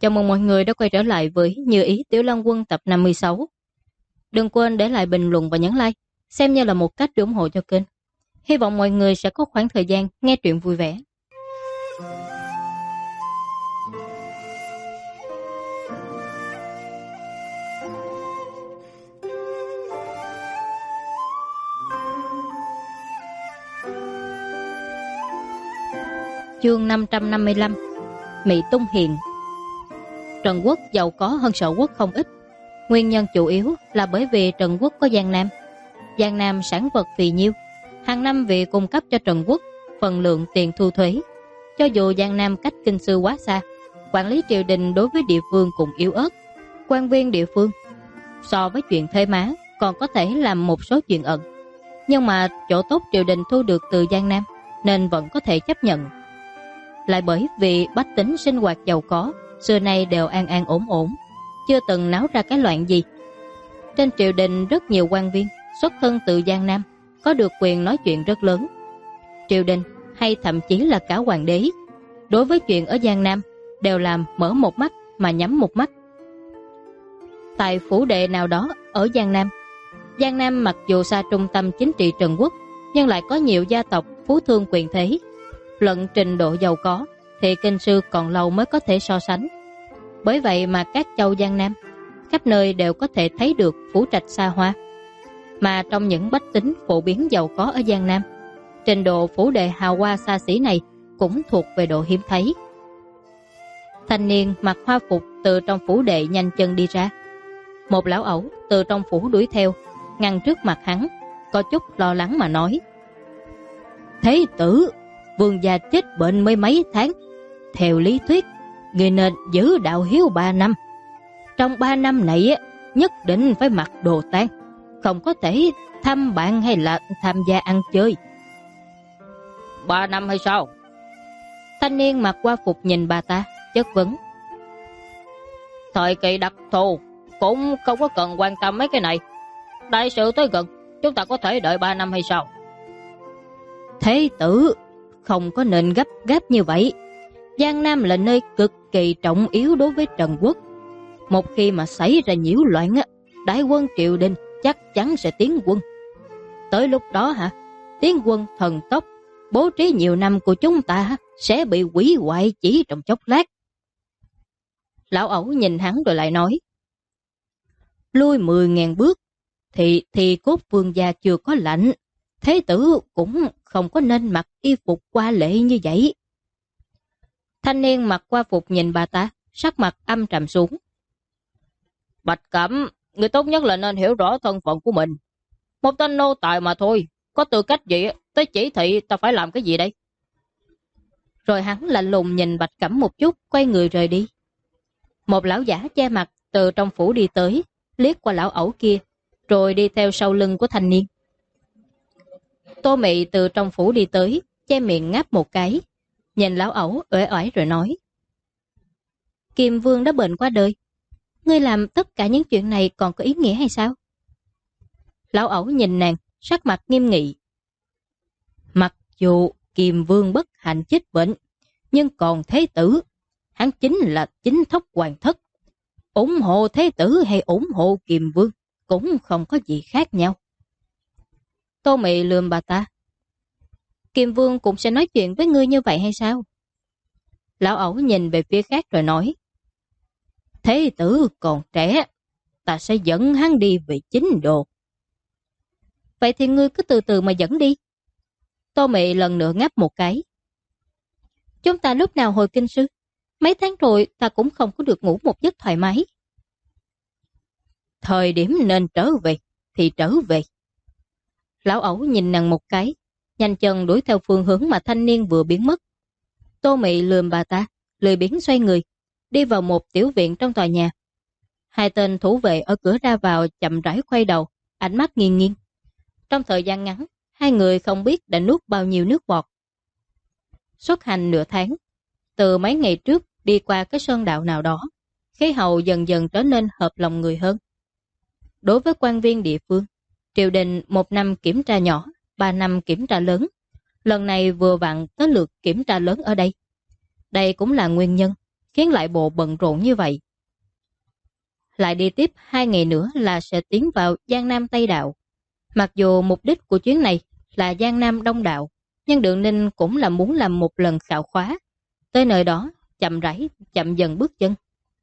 Chào mừng mọi người đã quay trở lại với Như Ý Tiểu Long Quân tập 56. Đừng quên để lại bình luận và nhấn like, xem như là một cách để ủng hộ cho kênh. Hy vọng mọi người sẽ có khoảng thời gian nghe truyện vui vẻ. Chương 555. Mỹ Tung Hiền. Trần Quốc giàu có hơn Sở Quốc không ít. Nguyên nhân chủ yếu là bởi vì Trần Quốc có Giang Nam. Giang Nam sản vật phì nhiêu, hàng năm vì cung cấp cho Trần Quốc phần lượng tiền thu thuế. Cho dù Giang Nam cách kinh sư quá xa, quản lý triều đình đối với địa phương cũng yếu ớt. Quan viên địa phương so với chuyện thuế má còn có thể làm một số chuyện ẩn, nhưng mà chỗ tốt triều đình thu được từ Giang Nam nên vẫn có thể chấp nhận. Lại bởi vì bách tính sinh hoạt giàu có, xưa nay đều an an ổn ổn, chưa từng náo ra cái loạn gì. Trên triều đình rất nhiều quan viên xuất thân từ Giang Nam, có được quyền nói chuyện rất lớn. Triều đình hay thậm chí là cả hoàng đế, đối với chuyện ở Giang Nam đều làm mở một mắt mà nhắm một mắt. Tại phủ đệ nào đó ở Giang Nam mặc dù xa trung tâm chính trị Trần Quốc, nhưng lại có nhiều gia tộc phú thương quyền thế. Luận trình độ giàu có thì kinh sư còn lâu mới có thể so sánh. Bởi vậy mà các châu Giang Nam khắp nơi đều có thể thấy được phủ trạch xa hoa. Mà trong những bách tính phổ biến giàu có ở Giang Nam, trình độ phủ đệ hào hoa xa xỉ này cũng thuộc về độ hiếm thấy. Thanh niên mặc hoa phục từ trong phủ đệ nhanh chân đi ra. Một lão ẩu từ trong phủ đuổi theo, ngăn trước mặt hắn, có chút lo lắng mà nói: "Thế tử, vương gia chết bệnh mới mấy tháng. Theo lý thuyết, người nên giữ đạo hiếu 3 năm. Trong 3 năm này nhất định phải mặc đồ tang, không có thể thăm bạn hay là tham gia ăn chơi." 3 năm hay sao? Thanh niên mặc hoa phục nhìn bà ta, chất vấn. Thời kỳ đặc thù cũng không có cần quan tâm mấy cái này. Đại sự tới gần, chúng ta có thể đợi 3 năm hay sao? Thế tử, không có nên gấp gáp như vậy. Giang Nam là nơi cực kỳ trọng yếu đối với Trần Quốc. Một khi mà xảy ra nhiễu loạn, đại quân triều đình chắc chắn sẽ tiến quân. Tới lúc đó tiến quân thần tốc, bố trí nhiều năm của chúng ta sẽ bị hủy hoại chỉ trong chốc lát. Lão ẩu nhìn hắn rồi lại nói: "Lui 10.000 bước thì cốt vương gia chưa có lạnh. Thế tử cũng không có nên mặc y phục hoa lệ như vậy." Thanh niên mặc hoa phục nhìn bà ta, sắc mặt âm trầm xuống. Bạch Cẩm, người tốt nhất là nên hiểu rõ thân phận của mình. Một tên nô tài mà thôi, có tư cách gì tới chỉ thị ta phải làm cái gì đây? Rồi hắn lạnh lùng nhìn Bạch Cẩm một chút, quay người rời đi. Một lão giả che mặt từ trong phủ đi tới, liếc qua lão ẩu kia, rồi đi theo sau lưng của thanh niên. Tô Mị từ trong phủ đi tới, che miệng ngáp một cái, nhìn lão ẩu uể oải rồi nói: "Kiềm Vương đã bệnh qua đời, ngươi làm tất cả những chuyện này còn có ý nghĩa hay sao?" Lão ẩu nhìn nàng, sắc mặt nghiêm nghị. "Mặc dù Kiềm Vương bất hạnh chết bệnh, nhưng còn thế tử, hắn chính là chính thất hoàng thất. Ủng hộ thế tử hay ủng hộ Kiềm Vương cũng không có gì khác nhau." Tô Mị lườm bà ta: "Kiềm Vương cũng sẽ nói chuyện với ngươi như vậy hay sao?" Lão ẩu nhìn về phía khác rồi nói: "Thế tử còn trẻ, ta sẽ dẫn hắn đi về chính đồ." "Vậy thì ngươi cứ từ từ mà dẫn đi." Tô Mị lần nữa ngáp một cái. "Chúng ta lúc nào hồi kinh sư? Mấy tháng rồi ta cũng không có được ngủ một giấc thoải mái." "Thời điểm nên trở về thì trở về." Lão ẩu nhìn nàng một cái, nhanh chân đuổi theo phương hướng mà thanh niên vừa biến mất. Tô Mị lườm bà ta, lười biếng xoay người, đi vào một tiểu viện trong tòa nhà. Hai tên thủ vệ ở cửa ra vào chậm rãi quay đầu, ánh mắt nghiêng nghiêng. Trong thời gian ngắn, hai người không biết đã nuốt bao nhiêu nước bọt. Xuất hành nửa tháng, từ mấy ngày trước đi qua cái sơn đạo nào đó, khí hậu dần dần trở nên hợp lòng người hơn. Đối với quan viên địa phương, triều đình 1 năm kiểm tra nhỏ, 3 năm kiểm tra lớn. Lần này vừa vặn tới lượt kiểm tra lớn ở đây. Đây cũng là nguyên nhân khiến lại bộ bận rộn như vậy. Lại đi tiếp 2 ngày nữa là sẽ tiến vào Giang Nam Tây Đạo. Mặc dù mục đích của chuyến này là Giang Nam Đông Đạo, nhưng Đường Ninh cũng là muốn làm một lần khảo khóa. Tới nơi đó, chậm rãi, chậm dần bước chân.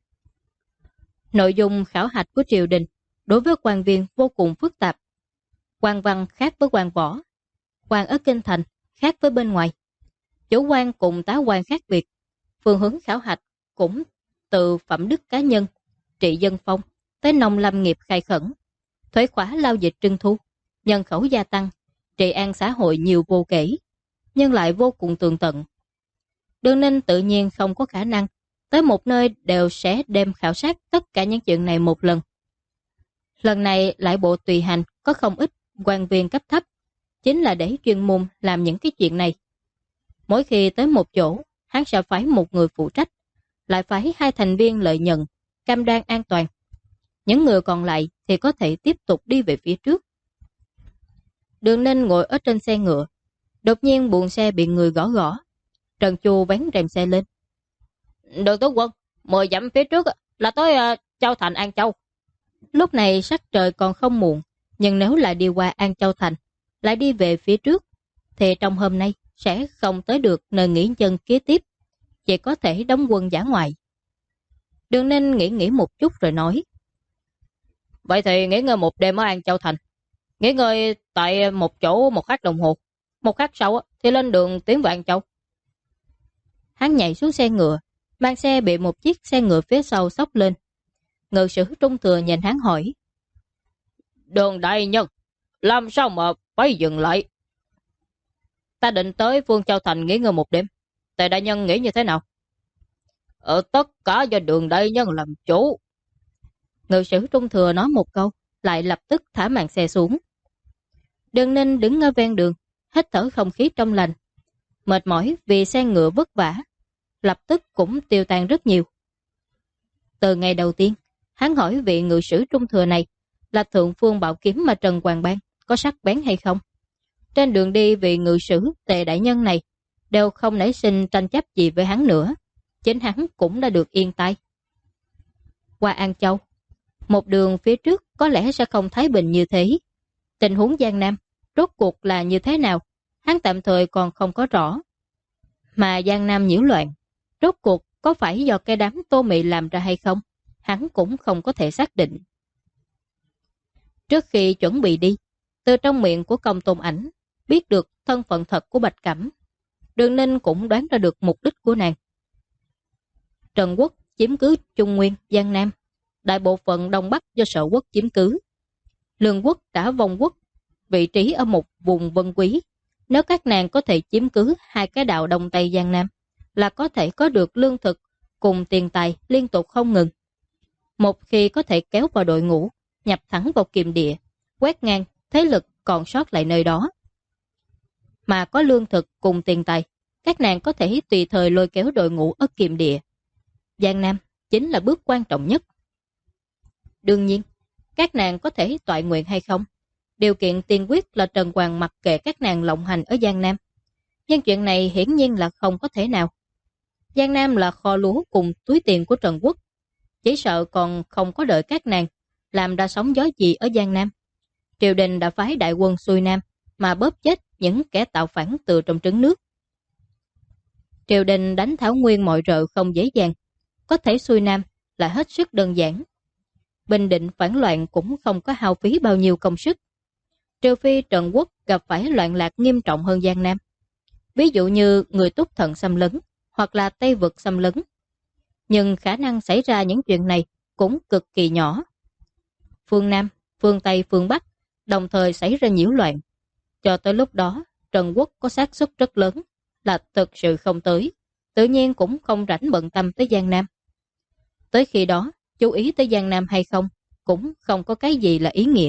Nội dung khảo hạch của triều đình đối với quan viên vô cùng phức tạp. Quan văn khác với quan võ, quan ở kinh thành khác với bên ngoài. Chủ quan cùng tá quan khác biệt. Phương hướng khảo hạch cũng từ phẩm đức cá nhân, trị dân phong, tới nông lâm nghiệp khai khẩn, thuế khóa lao dịch trưng thu, nhân khẩu gia tăng, trị an xã hội nhiều vô kể, nhưng lại vô cùng tường tận. Đường Ninh tự nhiên không có khả năng tới một nơi đều sẽ đem khảo sát tất cả những chuyện này một lần. Lần này lại bộ tùy hành có không ít quan viên cấp thấp, chính là để chuyên môn làm những cái chuyện này. Mỗi khi tới một chỗ, hắn sẽ phái một người phụ trách, lại phái 2 thành viên lợi nhận, cam đoan an toàn. Những người còn lại thì có thể tiếp tục đi về phía trước. Đường Ninh ngồi ở trên xe ngựa, đột nhiên buồng xe bị người gõ gõ. Trần Chu vén rèm xe lên. Đường tướng quân, 10 dặm phía trước là tới Châu Thành An Châu. Lúc này sắc trời còn không muộn, nhưng nếu là đi qua An Châu Thành, lại đi về phía trước, thì trong hôm nay sẽ không tới được nơi nghỉ chân kế tiếp, chỉ có thể đóng quân dã ngoại. Đường Ninh nghĩ một chút rồi nói. Vậy thì nghỉ ngơi một đêm ở An Châu Thành. Nghỉ ngơi tại một chỗ 1 khắc đồng hồ. 1 khắc sau thì lên đường tiến vào An Châu. Hắn nhảy xuống xe ngựa, mang xe bị một chiếc xe ngựa phía sau xốc lên. Ngự sử Trung Thừa nhìn hắn hỏi. Đường đại nhân, làm sao mà phải dừng lại? Ta định tới Phương Châu Thành nghỉ ngơi một đêm. Tề đại nhân nghĩ như thế nào? Tất cả do Đường đại nhân làm chủ. Ngự sử Trung Thừa nói một câu, lại lập tức thả màn xe xuống. Đường Ninh đứng ở ven đường, hít thở không khí trong lành. Mệt mỏi vì xe ngựa vất vả, lập tức cũng tiêu tan rất nhiều. Từ ngày đầu tiên, hắn hỏi vị ngự sử Trung Thừa này là thượng phương bảo kiếm mà Trần Hoàng Bang có sắc bén hay không. Trên đường đi vị ngự sử Tề đại nhân này đều không nảy sinh tranh chấp gì với hắn nữa. Chính hắn cũng đã được yên tay. Qua An Châu, một đường phía trước có lẽ sẽ không thái bình như thế. Tình huống Giang Nam rốt cuộc là như thế nào, hắn tạm thời còn không có rõ. Mà Giang Nam nhiễu loạn, rốt cuộc có phải do cái đám Tô Mị làm ra hay không, hắn cũng không có thể xác định. Trước khi chuẩn bị đi, từ trong miệng của Công Tôn Ảnh biết được thân phận thật của Bạch Cẩm. Đường Ninh cũng đoán ra được mục đích của nàng. Trần Quốc chiếm cứ Trung Nguyên, Giang Nam, đại bộ phận Đông Bắc do Sở Quốc chiếm cứ. Lương Quốc đã vong quốc, vị trí ở một vùng vân quý. Nếu các nàng có thể chiếm cứ 2 cái đạo Đông Tây Giang Nam, là có thể có được lương thực cùng tiền tài liên tục không ngừng. Một khi có thể kéo vào đội ngũ, nhập thẳng vào Kiềm Địa, quét ngang thế lực còn sót lại nơi đó. Mà có lương thực cùng tiền tài, các nàng có thể tùy thời lôi kéo đội ngũ ở Kiềm Địa. Giang Nam chính là bước quan trọng nhất. Đương nhiên, các nàng có thể toại nguyện hay không, điều kiện tiên quyết là Trần Hoàng mặc kệ các nàng lộng hành ở Giang Nam. Nhưng chuyện này hiển nhiên là không có thể nào. Giang Nam là kho lúa cùng túi tiền của Trần Quốc. Chỉ sợ còn không có đợi các nàng làm ra sóng gió gì ở Giang Nam, triều đình đã phái đại quân xuôi Nam mà bóp chết những kẻ tạo phản từ trong trứng nước. Triều đình đánh Thảo Nguyên mọi rợ không dễ dàng, có thể xuôi Nam là hết sức đơn giản. Bình định phản loạn cũng không có hao phí bao nhiêu công sức. Trừ phi Trần Quốc gặp phải loạn lạc nghiêm trọng hơn Giang Nam. Ví dụ như người Túc Thần xâm lấn hoặc là Tây Vực xâm lấn. Nhưng khả năng xảy ra những chuyện này cũng cực kỳ nhỏ. Phương Nam, phương Tây, phương Bắc đồng thời xảy ra nhiễu loạn. Cho tới lúc đó, Trần Quốc có xác suất rất lớn là thực sự không tới, tự nhiên cũng không rảnh bận tâm tới Giang Nam. Tới khi đó, chú ý tới Giang Nam hay không, cũng không có cái gì là ý nghĩa.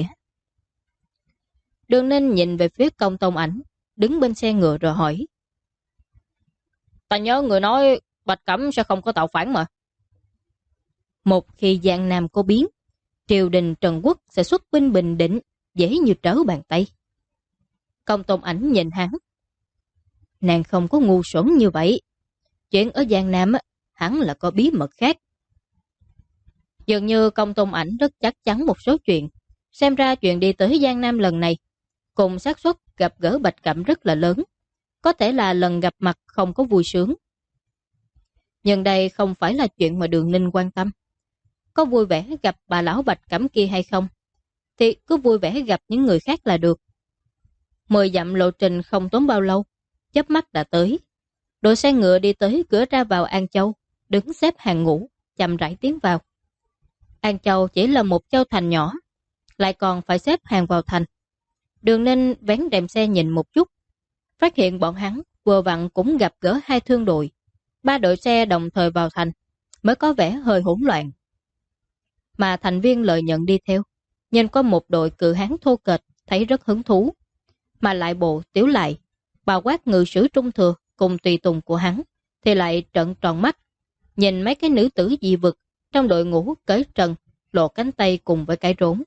Đường Ninh nhìn về phía Công Tôn Ảnh, đứng bên xe ngựa rồi hỏi. Ta nhớ người nói Bạch Cẩm sẽ không có tạo phản mà. Một khi Giang Nam có biến, triều đình Trần Quốc sẽ xuất binh bình định, dễ như trở bàn tay. Công Tôn Ảnh nhìn hắn. Nàng không có ngu xuẩn như vậy. Chuyện ở Giang Nam hẳn là có bí mật khác. Dường như Công Tôn Ảnh rất chắc chắn một số chuyện. Xem ra chuyện đi tới Giang Nam lần này, cùng xác suất gặp gỡ Bạch Cẩm rất là lớn. Có thể là lần gặp mặt không có vui sướng. Nhưng đây không phải là chuyện mà Đường Ninh quan tâm. Có vui vẻ gặp bà lão Bạch Cẩm kia hay không, thì cứ vui vẻ gặp những người khác là được. 10 dặm lộ trình không tốn bao lâu, chớp mắt đã tới. Đội xe ngựa đi tới cửa ra vào An Châu, đứng xếp hàng ngũ, chậm rãi tiến vào. An Châu chỉ là một châu thành nhỏ, lại còn phải xếp hàng vào thành. Đường Ninh vén rèm xe nhìn một chút, phát hiện bọn hắn vừa vặn cũng gặp gỡ 2 thương đội. 3 đội xe đồng thời vào thành, mới có vẻ hơi hỗn loạn. Mà thành viên lợi nhận đi theo, nhìn có một đội cự hán thô kệch, thấy rất hứng thú. Mà lại bộ Tiểu Lại, bao quát ngự sử Trung Thừa cùng tùy tùng của hắn, thì lại trợn tròn mắt, nhìn mấy cái nữ tử dị vực trong đội ngũ cởi trần, lộ cánh tay cùng với cái rốn.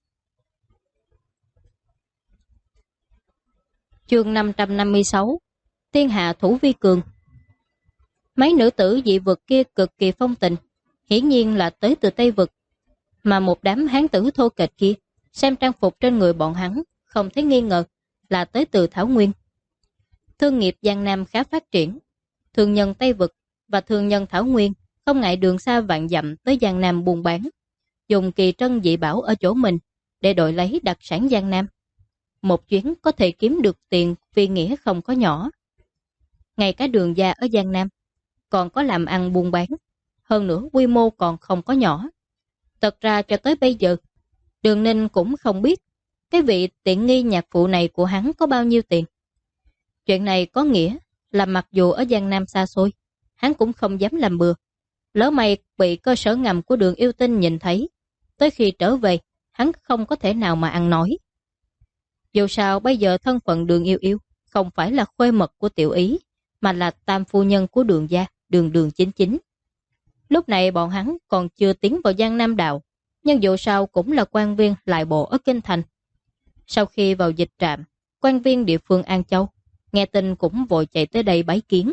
Chương 556 Thiên hạ thủ vi cường. Mấy nữ tử dị vực kia cực kỳ phong tình, hiển nhiên là tới từ Tây Vực. Mà một đám hán tử thô kệch kia, xem trang phục trên người bọn hắn, không thấy nghi ngờ là tới từ Thảo Nguyên. Thương nghiệp Giang Nam khá phát triển. Thương nhân Tây Vực và thương nhân Thảo Nguyên không ngại đường xa vạn dặm tới Giang Nam buôn bán, dùng kỳ trân dị bảo ở chỗ mình để đổi lấy đặc sản Giang Nam. Một chuyến có thể kiếm được tiền vì nghĩa không có nhỏ. Ngay cả Đường gia ở Giang Nam còn có làm ăn buôn bán, hơn nữa quy mô còn không có nhỏ. Thật ra cho tới bây giờ, Đường Ninh cũng không biết cái vị tiện nghi nhạc phụ này của hắn có bao nhiêu tiền. Chuyện này có nghĩa là mặc dù ở Giang Nam xa xôi, hắn cũng không dám làm bừa. Lỡ may bị cơ sở ngầm của Đường Yêu Tinh nhìn thấy, tới khi trở về, hắn không có thể nào mà ăn nói. Dù sao bây giờ thân phận Đường Yêu Yêu không phải là khuê mật của Tiểu Ý, mà là tam phu nhân của Đường gia, Đường Chính Chính. Lúc này bọn hắn còn chưa tiến vào Giang Nam đạo, nhưng dù sao cũng là quan viên lại bộ ở Kinh Thành. Sau khi vào dịch trạm, quan viên địa phương An Châu nghe tin cũng vội chạy tới đây bái kiến.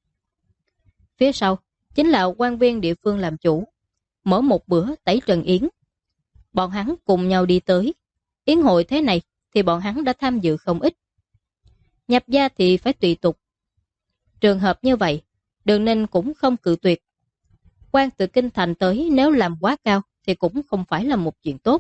Phía sau chính là quan viên địa phương làm chủ, mở một bữa tẩy trần yến. Bọn hắn cùng nhau đi tới. Yến hội thế này thì bọn hắn đã tham dự không ít. Nhập gia thì phải tùy tục. Trường hợp như vậy, Đường Ninh cũng không cự tuyệt. Quan từ Kinh Thành tới nếu làm quá cao thì cũng không phải là một chuyện tốt.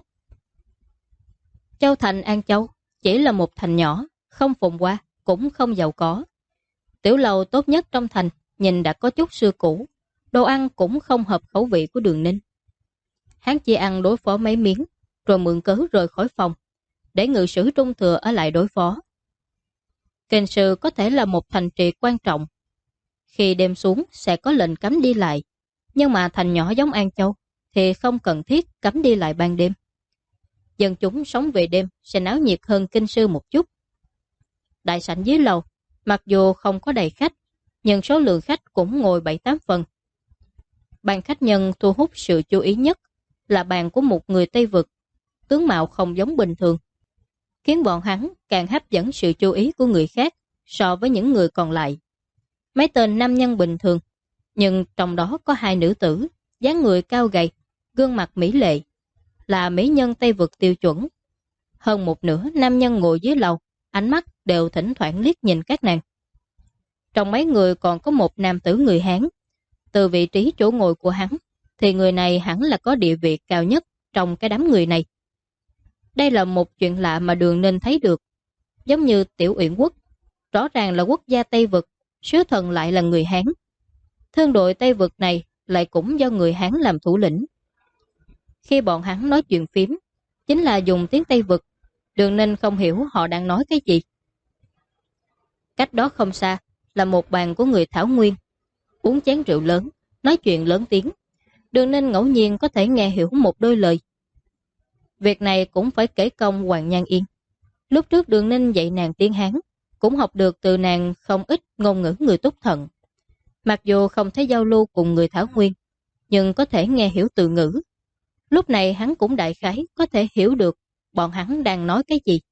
Châu thành An Châu chỉ là một thành nhỏ, không phồn hoa, cũng không giàu có. Tiểu lầu tốt nhất trong thành, nhìn đã có chút xưa cũ, đồ ăn cũng không hợp khẩu vị của Đường Ninh. Hắn chỉ ăn đối phó mấy miếng, rồi mượn cớ rời khỏi phòng, để ngự sử Trung Thừa ở lại đối phó. Kinh Sư có thể là một thành trì quan trọng. Khi đêm xuống sẽ có lệnh cấm đi lại, nhưng mà thành nhỏ giống An Châu thì không cần thiết cấm đi lại ban đêm. Dân chúng sống về đêm sẽ náo nhiệt hơn Kinh Sư một chút. Đại sảnh dưới lầu, mặc dù không có đầy khách, nhưng số lượng khách cũng ngồi 7-8 phần. Bàn khách nhân thu hút sự chú ý nhất là bàn của một người Tây Vực, tướng mạo không giống bình thường, khiến bọn hắn càng hấp dẫn sự chú ý của người khác so với những người còn lại. Mấy tên nam nhân bình thường, nhưng trong đó có 2 nữ tử, dáng người cao gầy, gương mặt mỹ lệ, là mỹ nhân Tây Vực tiêu chuẩn. Hơn một nửa nam nhân ngồi dưới lầu, ánh mắt đều thỉnh thoảng liếc nhìn các nàng. Trong mấy người còn có một nam tử người Hán. Từ vị trí chỗ ngồi của hắn, thì người này hẳn là có địa vị cao nhất trong cái đám người này. Đây là một chuyện lạ mà Đường Ninh thấy được. Giống như Tiểu Uyển Quốc, rõ ràng là quốc gia Tây Vực, sứ thần lại là người Hán. Thương đội Tây Vực này lại cũng do người Hán làm thủ lĩnh. Khi bọn hắn nói chuyện phím, chính là dùng tiếng Tây Vực. Đường Ninh không hiểu họ đang nói cái gì. Cách đó không xa là một bàn của người Thảo Nguyên, uống chén rượu lớn, nói chuyện lớn tiếng. Đường Ninh ngẫu nhiên có thể nghe hiểu một đôi lời. Việc này cũng phải kể công Hoàng Nhan Yên. Lúc trước Đường Ninh dạy nàng tiếng Hán, cũng học được từ nàng không ít ngôn ngữ người Túc Thận. Mặc dù không thể giao lưu cùng người Thảo Nguyên, nhưng có thể nghe hiểu từ ngữ. Lúc này hắn cũng đại khái có thể hiểu được bọn hắn đang nói cái gì.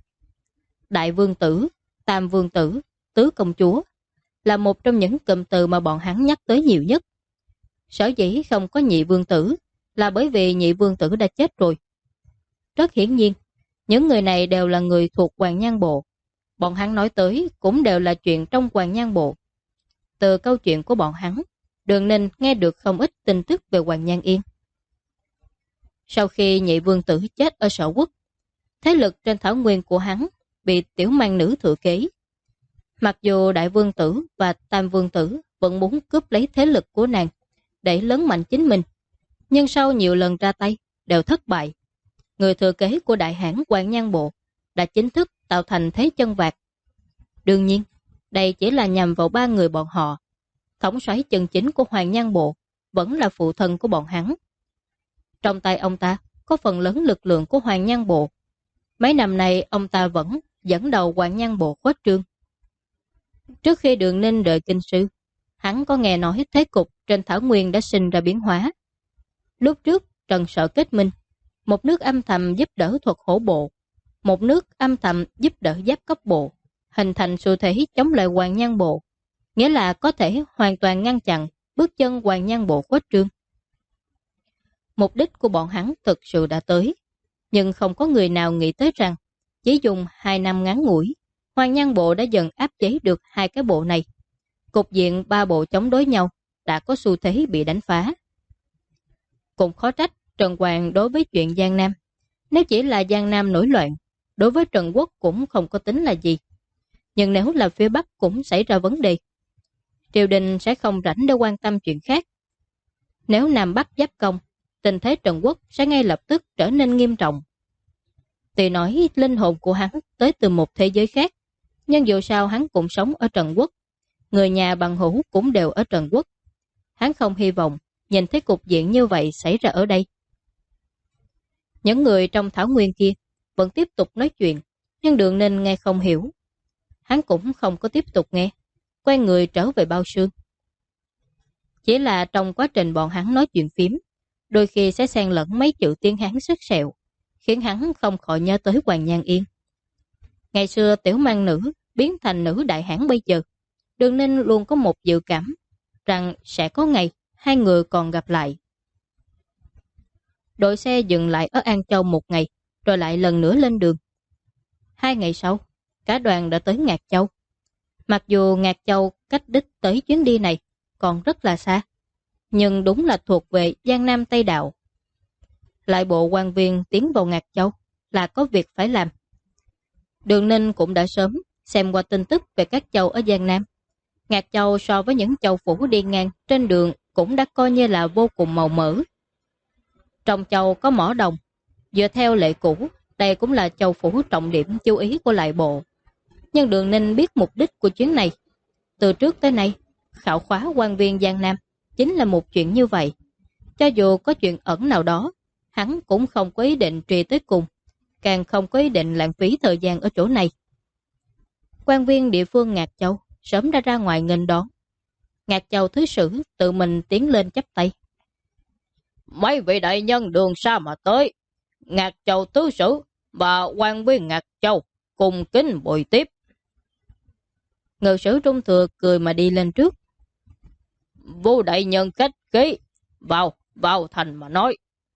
Đại vương tử, tam vương tử, tứ công chúa là một trong những cụm từ mà bọn hắn nhắc tới nhiều nhất. Sở dĩ không có nhị vương tử là bởi vì nhị vương tử đã chết rồi. Rất hiển nhiên, những người này đều là người thuộc Hoàng Nhan Bộ. Bọn hắn nói tới cũng đều là chuyện trong Hoàng Nhan Bộ. Từ câu chuyện của bọn hắn, Đường Ninh nghe được không ít tin tức về Hoàng Nhan Yên. Sau khi nhị vương tử chết ở Sở Quốc, thế lực trên thảo nguyên của hắn bị tiểu mang nữ thừa kế. Mặc dù đại vương tử và tam vương tử vẫn muốn cướp lấy thế lực của nàng để lớn mạnh chính mình, nhưng sau nhiều lần ra tay đều thất bại. Người thừa kế của đại hãn Hoàng Nhan Bộ đã chính thức tạo thành thế chân vạc. Đương nhiên, đây chỉ là nhằm vào ba người bọn họ. Thống soái chân chính của Hoàng Nhan Bộ vẫn là phụ thân của bọn hắn. Trong tay ông ta có phần lớn lực lượng của Hoàng Nhan Bộ. Mấy năm nay ông ta vẫn dẫn đầu Hoàng Nhan Bộ khuếch trương. Trước khi Đường Ninh rời kinh sư, hắn có nghe nói thế cục trên thảo nguyên đã sinh ra biến hóa. Lúc trước Trần Sở kết minh, một nước âm thầm giúp đỡ thuật hổ bộ, một nước âm thầm giúp đỡ giáp cấp bộ, hình thành xu thế chống lại Hoàng Nhan Bộ, nghĩa là có thể hoàn toàn ngăn chặn bước chân Hoàng Nhan Bộ khuếch trương. Mục đích của bọn hắn thực sự đã tới, nhưng không có người nào nghĩ tới rằng chỉ dùng 2 năm ngắn ngủi, Hoàng Nhan Bộ đã dần áp chế được hai cái bộ này. Cục diện ba bộ chống đối nhau đã có xu thế bị đánh phá. Cũng khó trách Trần Hoàng đối với chuyện Giang Nam. Nếu chỉ là Giang Nam nổi loạn, đối với Trần Quốc cũng không có tính là gì. Nhưng nếu là phía Bắc cũng xảy ra vấn đề, triều đình sẽ không rảnh để quan tâm chuyện khác. Nếu Nam Bắc giáp công, tình thế Trần Quốc sẽ ngay lập tức trở nên nghiêm trọng. Tuy nói linh hồn của hắn tới từ một thế giới khác, nhưng dù sao hắn cũng sống ở Trần Quốc. Người nhà bằng hữu cũng đều ở Trần Quốc. Hắn không hy vọng nhìn thấy cục diện như vậy xảy ra ở đây. Những người trong thảo nguyên kia vẫn tiếp tục nói chuyện, nhưng Đường Ninh nghe không hiểu. Hắn cũng không có tiếp tục nghe, quay người trở về bao sương. Chỉ là trong quá trình bọn hắn nói chuyện phím, đôi khi sẽ xen lẫn mấy chữ tiếng Hán sức sẹo, khiến hắn không khỏi nhớ tới Hoàng Nhan Yên. Ngày xưa tiểu mang nữ biến thành nữ đại hãn bây giờ, Đường Ninh luôn có một dự cảm rằng sẽ có ngày hai người còn gặp lại. Đội xe dừng lại ở An Châu một ngày, rồi lại lần nữa lên đường. 2 ngày sau, cả đoàn đã tới Ngạc Châu. Mặc dù Ngạc Châu cách đích tới chuyến đi này còn rất là xa, nhưng đúng là thuộc về Giang Nam Tây Đạo. Lại bộ quan viên tiến vào Ngạc Châu là có việc phải làm. Đường Ninh cũng đã sớm xem qua tin tức về các châu ở Giang Nam. Ngạc Châu so với những châu phủ đi ngang trên đường cũng đã coi như là vô cùng màu mỡ. Trong châu có mỏ đồng, dựa theo lệ cũ, đây cũng là châu phủ trọng điểm chú ý của lại bộ. Nhưng Đường Ninh biết mục đích của chuyến này. Từ trước tới nay, khảo khóa quan viên Giang Nam chính là một chuyện như vậy. Cho dù có chuyện ẩn nào đó, hắn cũng không có ý định truy tới cùng, càng không có ý định lãng phí thời gian ở chỗ này. Quan viên địa phương Ngạc Châu sớm đã ra ngoài nghênh đón. Ngạc Châu thứ sử tự mình tiến lên chắp tay. Mấy vị đại nhân đường xa mà tới, Ngạc Châu thứ sử và quan viên Ngạc Châu cùng kính bồi tiếp. Ngự sử Trung Thừa cười mà đi lên trước. Vô đại nhân khách khí, vào thành mà nói.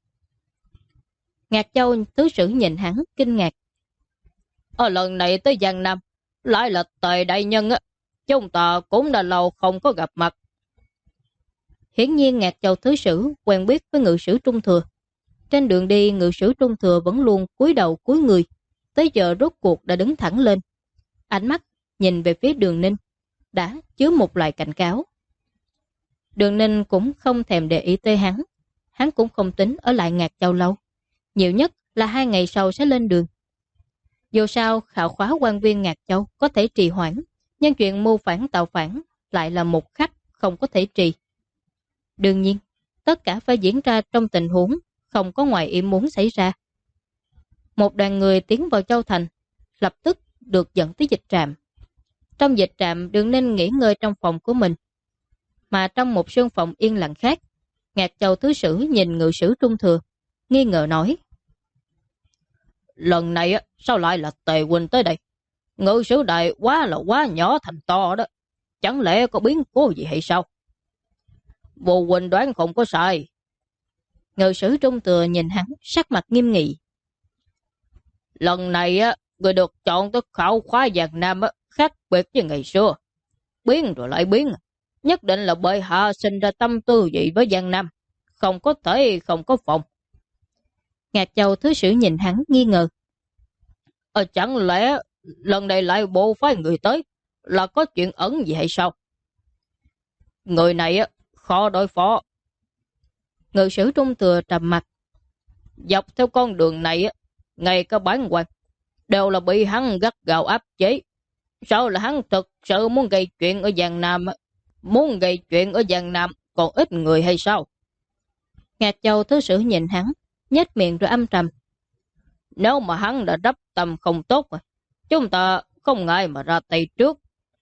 Ngạc Châu thứ sử nhìn hắn kinh ngạc. Ở lần này tới Giang Nam, lại là Tề đại nhân á, chúng ta cũng đã lâu không có gặp mặt. Hiển nhiên Ngạc Châu thứ sử quen biết với ngự sử Trung Thừa. Trên đường đi, ngự sử Trung Thừa vẫn luôn cúi đầu cúi người, tới giờ rốt cuộc đã đứng thẳng lên. Ánh mắt nhìn về phía Đường Ninh đã chứa một loại cảnh cáo. Đường Ninh cũng không thèm để ý tới hắn. Hắn cũng không tính ở lại Ngạc Châu lâu, nhiều nhất là 2 ngày sau sẽ lên đường. Dù sao khảo khóa quan viên Ngạc Châu có thể trì hoãn, nhưng chuyện mưu phản tạo phản lại là một khắc không có thể trì. Đương nhiên, tất cả phải diễn ra trong tình huống không có ngoài ý muốn xảy ra. Một đoàn người tiến vào Châu Thành, lập tức được dẫn tới dịch trạm. Trong dịch trạm, Đường Ninh nghỉ ngơi trong phòng của mình. Mà trong một sương phòng yên lặng khác, Ngạc Châu thứ sử nhìn ngự sử Trung Thừa, nghi ngờ nói. Lần này sao lại là Tề huynh tới đây? Ngự sử đại quá nhỏ thành to đó. Chẳng lẽ có biến cố gì hay sao? Vô huynh đoán không có sai. Ngự sử Trung Thừa nhìn hắn sắc mặt nghiêm nghị. Lần này á, người được chọn tới khảo khóa Giang Nam á, khác biệt với ngày xưa. Biến rồi lại biến. Nhất định là bệ hạ sinh ra tâm tư gì với Giang Nam. Không có thể không có phòng. Ngạc Châu thứ sử nhìn hắn nghi ngờ. Chẳng lẽ lần này lại bộ phái người tới là có chuyện ẩn gì hay sao? Người này á, khó đối phó. Ngự sử Trung Thừa trầm mặt. Dọc theo con đường này á, ngay cả bán quan đều là bị hắn gắt gao áp chế. Sao là hắn thực sự muốn gây chuyện ở Giang Nam? Muốn gây chuyện ở Giang Nam còn ít người hay sao? Ngạc Châu thứ sử nhìn hắn, nhếch miệng rồi âm trầm. Nếu mà hắn đã đắp tâm không tốt rồi, chúng ta không ngại mà ra tay trước.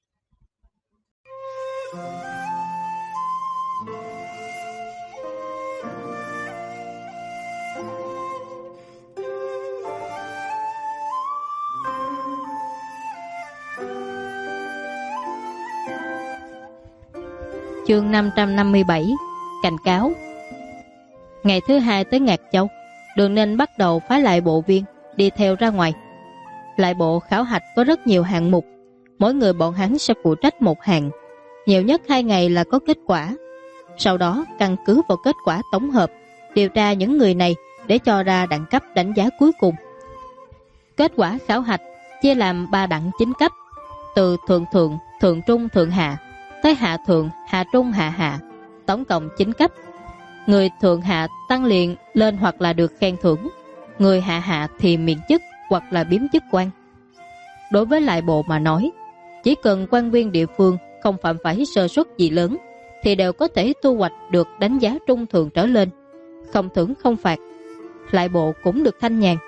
Chương 557 Cảnh cáo. Ngày thứ hai tới Ngạc Châu, Đường Ninh bắt đầu phái lại bộ viên đi theo ra ngoài. Lại bộ khảo hạch có rất nhiều hạng mục, mỗi người bọn hắn sẽ phụ trách một hạng, nhiều nhất 2 ngày là có kết quả. Sau đó căn cứ vào kết quả tổng hợp, điều tra những người này để cho ra đẳng cấp đánh giá cuối cùng. Kết quả khảo hạch chia làm 3 đẳng chính cấp, từ thượng thượng, thượng trung, thượng hạ tới hạ thượng, hạ trung, hạ hạ, tổng cộng 9 cấp. Người thượng hạ tăng liền lên hoặc là được khen thưởng, người hạ hạ thì miễn chức hoặc là biếm chức quan. Đối với lại bộ mà nói, chỉ cần quan viên địa phương không phạm phải sơ suất gì lớn thì đều có thể thu hoạch được đánh giá trung thượng trở lên, không thưởng không phạt. Lại bộ cũng được thanh nhàn.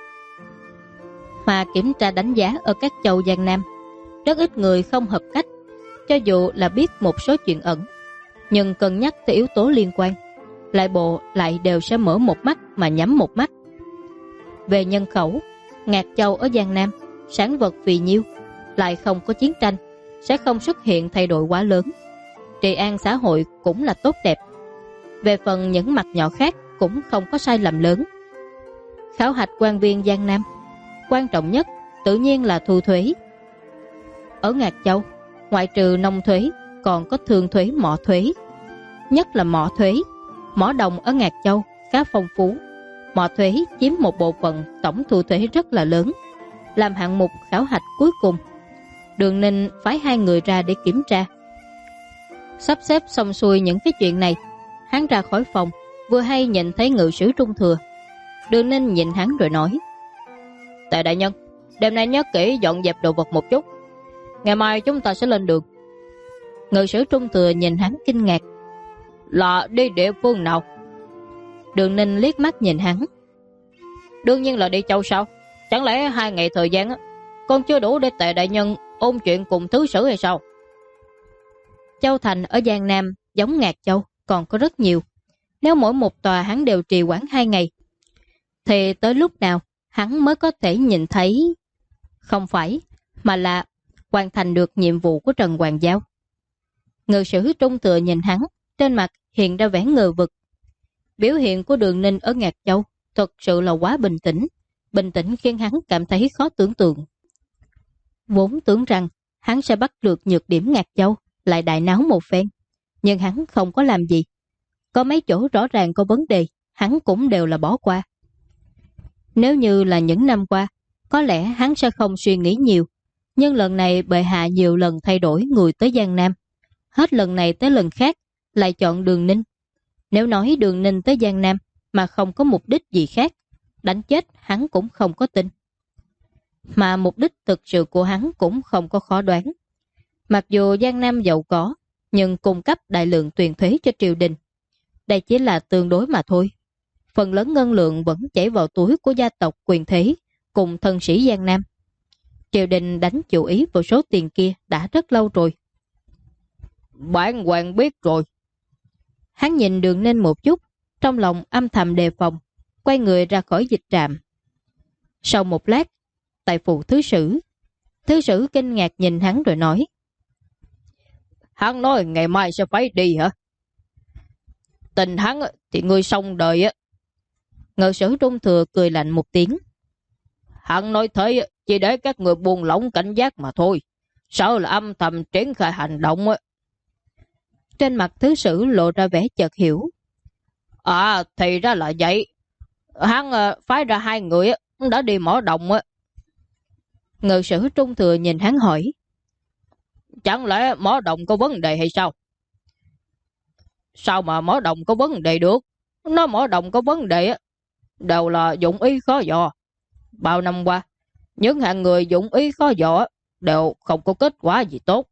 Mà kiểm tra đánh giá ở các châu Giang Nam, rất ít người không hợp cách. Cho dù là biết một số chuyện ẩn, nhưng cân nhắc tới yếu tố liên quan, lại bộ lại đều sẽ mở một mắt mà nhắm một mắt. Về nhân khẩu, Ngạc Châu ở Giang Nam sản vật phì nhiêu, lại không có chiến tranh, sẽ không xuất hiện thay đổi quá lớn. Trị an xã hội cũng là tốt đẹp. Về phần những mặt nhỏ khác cũng không có sai lầm lớn. Khảo hạch quan viên Giang Nam, quan trọng nhất tự nhiên là thu thuế. Ở Ngạc Châu, ngoại trừ nông thuế, còn có thương thuế, mỏ thuế. Nhất là mỏ thuế, mỏ đồng ở Ngạc Châu khá phong phú. Mỏ thuế chiếm một bộ phận tổng thu thuế rất là lớn. Làm hạng mục khảo hạch cuối cùng, Đường Ninh phái 2 người ra để kiểm tra. Sắp xếp xong xuôi những cái chuyện này, hắn ra khỏi phòng, vừa hay nhìn thấy ngự sử Trung Thừa. Đường Ninh nhìn hắn rồi nói: Tề đại nhân, đêm nay nhớ kỹ dọn dẹp đồ vật một chút, ngày mai chúng ta sẽ lên đường. Ngự sử Trung Thừa nhìn hắn kinh ngạc: Là đi địa phương nào? Đường Ninh liếc mắt nhìn hắn: Đương nhiên là đi Châu sao? Chẳng lẽ 2 ngày thời gian còn chưa đủ để Tề đại nhân ôn chuyện cùng thứ sử hay sao? Châu thành ở Giang Nam giống Ngạc Châu còn có rất nhiều. Nếu mỗi một tòa hắn đều trì hoãn 2 ngày, thì tới lúc nào hắn mới có thể nhìn thấy, không phải, mà là hoàn thành được nhiệm vụ của Trần Hoàng Giao. Ngự sử Trung Thừa nhìn hắn, trên mặt hiện ra vẻ ngờ vực. Biểu hiện của Đường Ninh ở Ngạc Châu thật sự là quá bình tĩnh khiến hắn cảm thấy khó tưởng tượng. Vốn tưởng rằng hắn sẽ bắt được nhược điểm Ngạc Châu, lại đại náo một phen, nhưng hắn không có làm gì. Có mấy chỗ rõ ràng có vấn đề, hắn cũng đều là bỏ qua. Nếu như là những năm qua, có lẽ hắn sẽ không suy nghĩ nhiều, nhưng lần này bệ hạ nhiều lần thay đổi người tới Giang Nam, hết lần này tới lần khác lại chọn Đường Ninh. Nếu nói Đường Ninh tới Giang Nam mà không có mục đích gì khác, đánh chết hắn cũng không có tin. Mà mục đích thực sự của hắn cũng không có khó đoán. Mặc dù Giang Nam giàu có, nhưng cung cấp đại lượng tiền thuế cho triều đình. Đây chỉ là tương đối mà thôi. Phần lớn ngân lượng vẫn chảy vào túi của gia tộc quyền thế cùng thân sĩ Giang Nam. Triều đình đánh chủ ý vào số tiền kia đã rất lâu rồi. Bản hoàng biết rồi. Hắn nhìn Đường Ninh một chút, trong lòng âm thầm đề phòng, quay người ra khỏi dịch trạm. Sau một lát, tại phủ thứ sử kinh ngạc nhìn hắn rồi nói: Hắn nói ngày mai sẽ phải đi hả? tình hắn thì ngươi xong đời á. Ngự sử Trung Thừa cười lạnh một tiếng. Hắn nói thế chỉ để các người buông lỏng cảnh giác mà thôi. Sợ là âm thầm triển khai hành động á. Trên mặt thứ sử lộ ra vẻ chợt hiểu. À thì ra là vậy. Hắn phái ra 2 người đã đi mỏ đồng á. Ngự sử Trung Thừa nhìn hắn hỏi. Chẳng lẽ mỏ đồng có vấn đề hay sao? Sao mà mỏ đồng có vấn đề được? Nó mỏ đồng có vấn đề á, đều là dụng ý khó dò. Bao năm qua, những hạng người dụng ý khó dò đều không có kết quả gì tốt.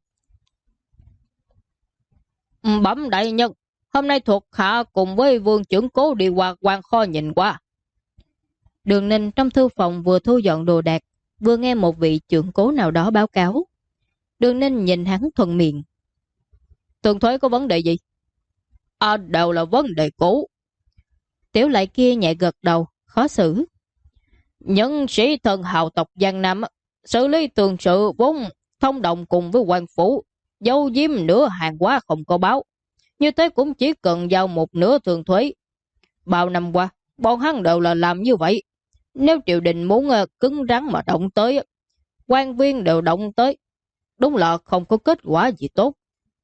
Bẩm đại nhân, hôm nay thuộc hạ cùng với vương trưởng cố đi qua quan kho nhìn qua. Đường Ninh trong thư phòng vừa thu dọn đồ đạc, vừa nghe một vị trưởng cố nào đó báo cáo. Đường Ninh nhìn hắn thuận miệng. Tường thuế có vấn đề gì? Đều là vấn đề cũ. Tiểu lại kia nhẹ gật đầu, khó xử. Những sĩ thần hào tộc Giang Nam xử lý tường sự vốn thông đồng cùng với quan phủ, dấu diếm nửa hàng hóa không có báo. Như thế cũng chỉ cần giao một nửa thường thuế. Bao năm qua, bọn hắn đều là làm như vậy. Nếu triều đình muốn cứng rắn mà động tới, quan viên đều động tới. Đúng là không có kết quả gì tốt.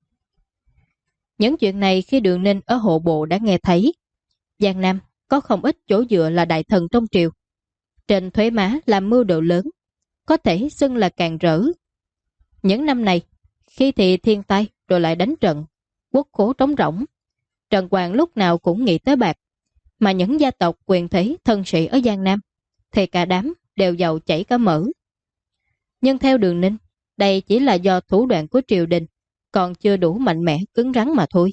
Những chuyện này khi Đường Ninh ở hộ bộ đã nghe thấy. Giang Nam có không ít chỗ dựa là đại thần trong triều. Trên thuế má làm mưu đồ lớn, có thể xưng là càng rỡ. Những năm này, khi thì thiên tai rồi lại đánh trận, quốc khố trống rỗng. Trần Hoàng lúc nào cũng nghĩ tới bạc, mà những gia tộc quyền thế thân sĩ ở Giang Nam thì cả đám đều giàu chảy cả mỡ. Nhưng theo Đường Ninh, đây chỉ là do thủ đoạn của triều đình, còn chưa đủ mạnh mẽ cứng rắn mà thôi.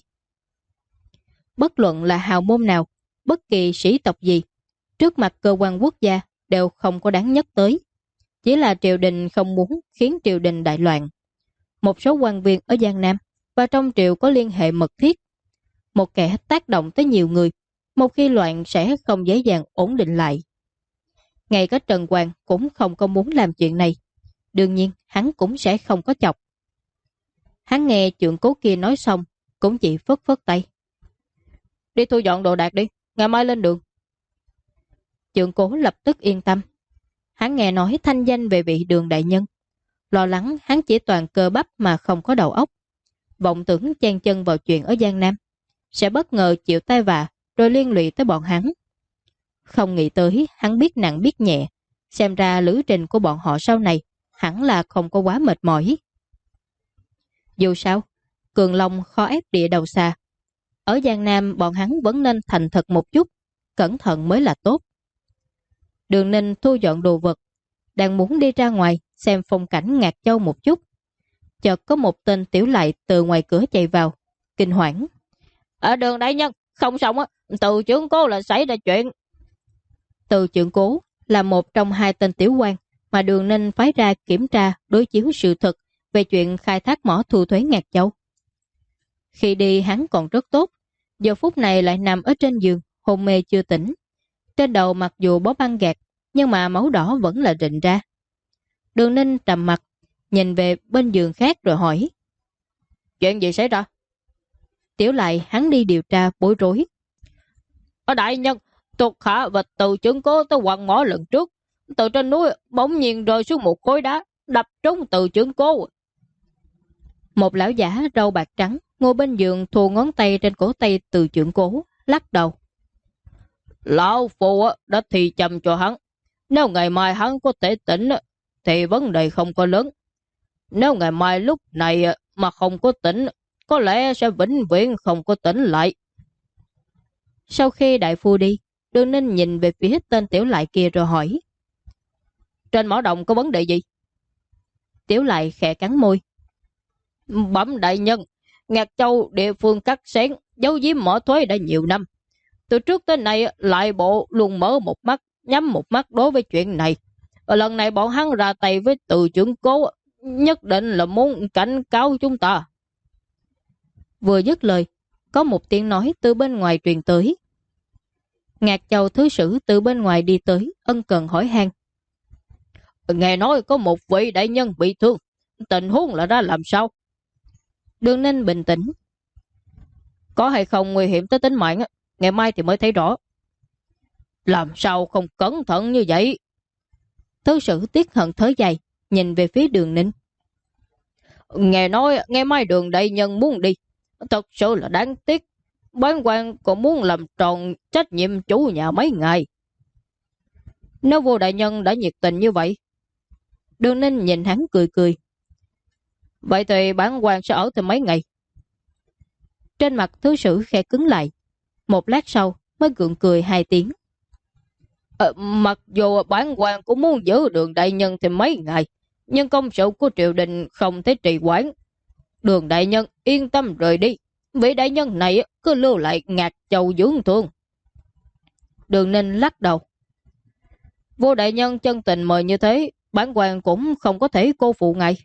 Bất luận là hào môn nào, bất kỳ sĩ tộc gì, trước mặt cơ quan quốc gia đều không có đáng nhắc tới. Chỉ là triều đình không muốn khiến triều đình đại loạn. Một số quan viên ở Giang Nam và trong triều có liên hệ mật thiết. Một kẻ tác động tới nhiều người, một khi loạn sẽ không dễ dàng ổn định lại. Ngay cả Trần Hoàng cũng không có muốn làm chuyện này. Đương nhiên hắn cũng sẽ không có chọc. Hắn nghe trưởng cố kia nói xong, cũng chỉ phất phất tay. Đi thu dọn đồ đạc đi, ngày mai lên đường. Trưởng cố lập tức yên tâm. Hắn nghe nói thanh danh về vị Đường đại nhân. Lo lắng hắn chỉ toàn cơ bắp mà không có đầu óc. Vọng tưởng chen chân vào chuyện ở Giang Nam, sẽ bất ngờ chịu tai vạ rồi liên lụy tới bọn hắn. Không nghĩ tới hắn biết nặng biết nhẹ. Xem ra lữ trình của bọn họ sau này hẳn là không có quá mệt mỏi. Dù sao, Cường Long khó ép địa đầu xa. Ở Giang Nam bọn hắn vẫn nên thành thật một chút, cẩn thận mới là tốt. Đường Ninh thu dọn đồ vật, đang muốn đi ra ngoài xem phong cảnh Ngạc Châu một chút. Chợt có một tên tiểu lại từ ngoài cửa chạy vào, kinh hoảng. Ở Đường đại nhân, không xong á, từ trưởng cố là xảy ra chuyện. Từ trưởng cố là một trong 2 tên tiểu quan mà Đường Ninh phái ra kiểm tra đối chiếu sự thật về chuyện khai thác mỏ thu thuế Ngạc Châu. Khi đi hắn còn rất tốt, giờ phút này lại nằm ở trên giường, hôn mê chưa tỉnh. Trên đầu mặc dù bó băng gạc, nhưng mà máu đỏ vẫn là rịn ra. Đường Ninh trầm mặt, nhìn về bên giường khác rồi hỏi. Chuyện gì xảy ra? Tiểu lại hắn đi điều tra bối rối. Ở đại nhân, thuộc hạ và từ trưởng cố tới quặng mỏ lần trước. Từ trên núi bỗng nhiên rơi xuống một khối đá, đập trúng từ trưởng cố. Một lão giả râu bạc trắng ngồi bên giường thù ngón tay trên cổ tay từ trưởng cố, lắc đầu. Lão Phu đã thì chầm cho hắn. Nếu ngày mai hắn có thể tỉnh thì vấn đề không có lớn. Nếu ngày mai lúc này mà không có tỉnh, có lẽ sẽ vĩnh viễn không có tỉnh lại. Sau khi đại phu đi, Đường Ninh nhìn về phía tên tiểu lại kia rồi hỏi. Trên mỏ đồng có vấn đề gì? Tiểu lại khẽ cắn môi. Bẩm đại nhân, Ngạc Châu địa phương cắt xén, giấu giếm mỏ thuế đã nhiều năm. Từ trước tới nay lại bộ luôn mở một mắt, nhắm một mắt đối với chuyện này. Và lần này bọn hắn ra tay với từ trưởng cố, nhất định là muốn cảnh cáo chúng ta. Vừa dứt lời, có một tiếng nói từ bên ngoài truyền tới. Ngạc Châu thứ sử từ bên ngoài đi tới, ân cần hỏi han. Nghe nói có một vị đại nhân bị thương, tình huống là ra làm sao? Đường Ninh bình tĩnh. Có hay không nguy hiểm tới tính mạng, ngày mai thì mới thấy rõ. Làm sao không cẩn thận như vậy? Thứ sử tiếc hận thở dài, nhìn về phía Đường Ninh. Nghe nói ngày mai Đường đại nhân muốn đi, thật sự là đáng tiếc. Bán quan còn muốn làm tròn trách nhiệm chủ nhà mấy ngày. Nếu vua đại nhân đã nhiệt tình như vậy. Đường Ninh nhìn hắn cười cười. Vậy thì bán quan sẽ ở thêm mấy ngày? Trên mặt thứ sử khẽ cứng lại. Một lát sau mới gượng cười 2 tiếng. Mặc dù bán quan cũng muốn giữ Đường đại nhân thêm mấy ngày, nhưng công sự của triều đình không thể trì hoãn. Đường đại nhân yên tâm rời đi. Vị đại nhân này cứ lưu lại Ngạc Châu dưỡng thương. Đường Ninh lắc đầu. Vua đại nhân chân tình mời như thế, bản quan cũng không có thể cô phụ ngài.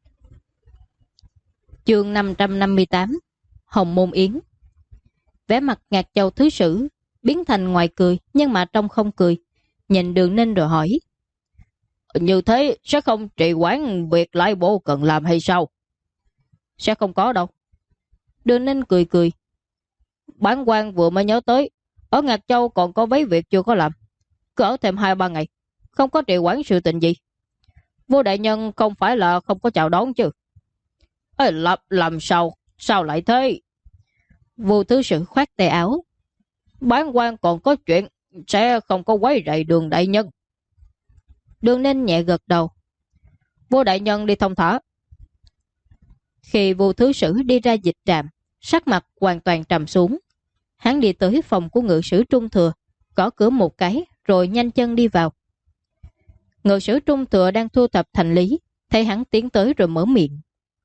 Chương 558 Hồng Môn Yến. Vẻ mặt Ngạc Châu thứ sử biến thành ngoài cười, nhưng mà trong không cười, nhìn Đường Ninh rồi hỏi. Như thế sẽ không trì hoãn việc lại bộ cần làm hay sao? Sẽ không có đâu. Đường Ninh cười cười. Bản quan vừa mới nhớ tới, ở Ngạc Châu còn có mấy việc chưa có làm. Cứ ở thêm 2-3 ngày, không có trì hoãn sự tình gì. Vua đại nhân không phải là không có chào đón chứ? Làm sao lại thế? Vua thứ sử khoát tay áo. Bản quan còn có chuyện, sẽ không có quấy rầy Đường đại nhân. Đường Ninh nhẹ gật đầu. Vua đại nhân đi thông thả. Khi vua thứ sử đi ra dịch trạm, sắc mặt hoàn toàn trầm xuống. Hắn đi tới phòng của ngự sử Trung Thừa, gõ cửa một cái rồi nhanh chân đi vào. Ngự sử Trung Thừa đang thu thập hành lý, thấy hắn tiến tới rồi mở miệng.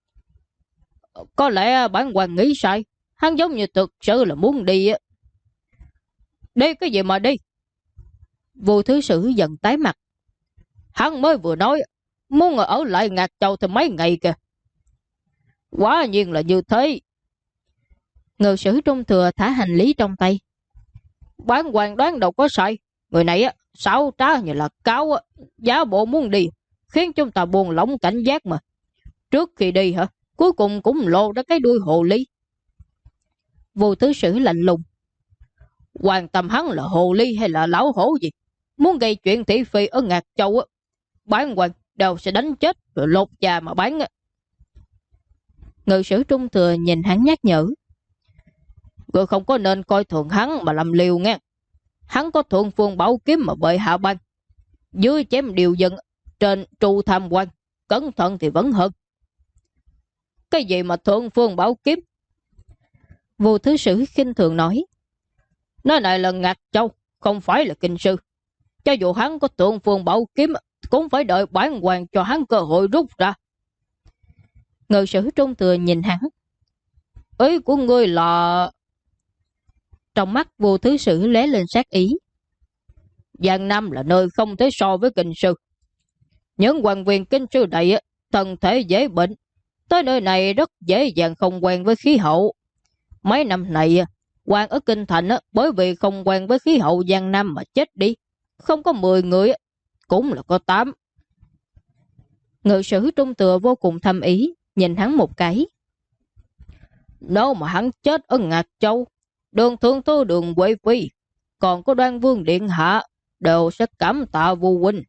Có lẽ bản quan nghĩ sai, hắn giống như thực sự là muốn đi. Đi cái gì mà đi? Vua thứ sử giận tái mặt. Hắn mới vừa nói muốn ở lại Ngạc Châu thêm mấy ngày kìa. Quả nhiên là như thế. Ngự sử Trung Thừa thả hành lý trong tay. Bản quan đoán đâu có sai. Người này xảo trá như là cáo, giả bộ muốn đi, khiến chúng ta buồn lỏng cảnh giác mà. Trước khi đi cuối cùng cũng lộ ra cái đuôi hồ ly. Vua thứ sử lạnh lùng. Quan tâm hắn là hồ ly hay là lão hổ gì, muốn gây chuyện thị phi ở Ngạc Châu bản quan đều sẽ đánh chết rồi lột da mà bán. Ngự sử Trung Thừa nhìn hắn nhắc nhở. Người không có nên coi thường hắn mà làm liều nghe. Hắn có thượng phương bảo kiếm mà bệ hạ ban, dưới chém điều dân, trên trụ tham quan, cẩn thận thì vẫn hơn. Cái gì mà thượng phương bảo kiếm? Vua thứ sử khinh thường nói. Nơi này là Ngạc Châu, không phải là Kinh Sư. Cho dù hắn có thượng phương bảo kiếm, cũng phải đợi bản quan cho hắn cơ hội rút ra. Ngự sử Trung Thừa nhìn hắn. Ý của ngươi là... Trong mắt vua thứ sử lóe lên sát ý. Giang Nam là nơi không thể so với Kinh Sư. Những quan viên Kinh Sư này thân thể dễ bệnh, tới nơi này rất dễ dàng không quen với khí hậu. Mấy năm này quan ở Kinh Thành bởi vì không quen với khí hậu Giang Nam mà chết đi. Không có 10 người, cũng là có 8. Ngự sử Trung Thừa vô cùng thâm ý, nhìn hắn một cái. Nếu mà hắn chết ở Ngạc Châu, Đường Thượng Thư Đường Quế Phi, còn có Đoan Vương Điện Hạ, đều sẽ cảm tạ vua huynh.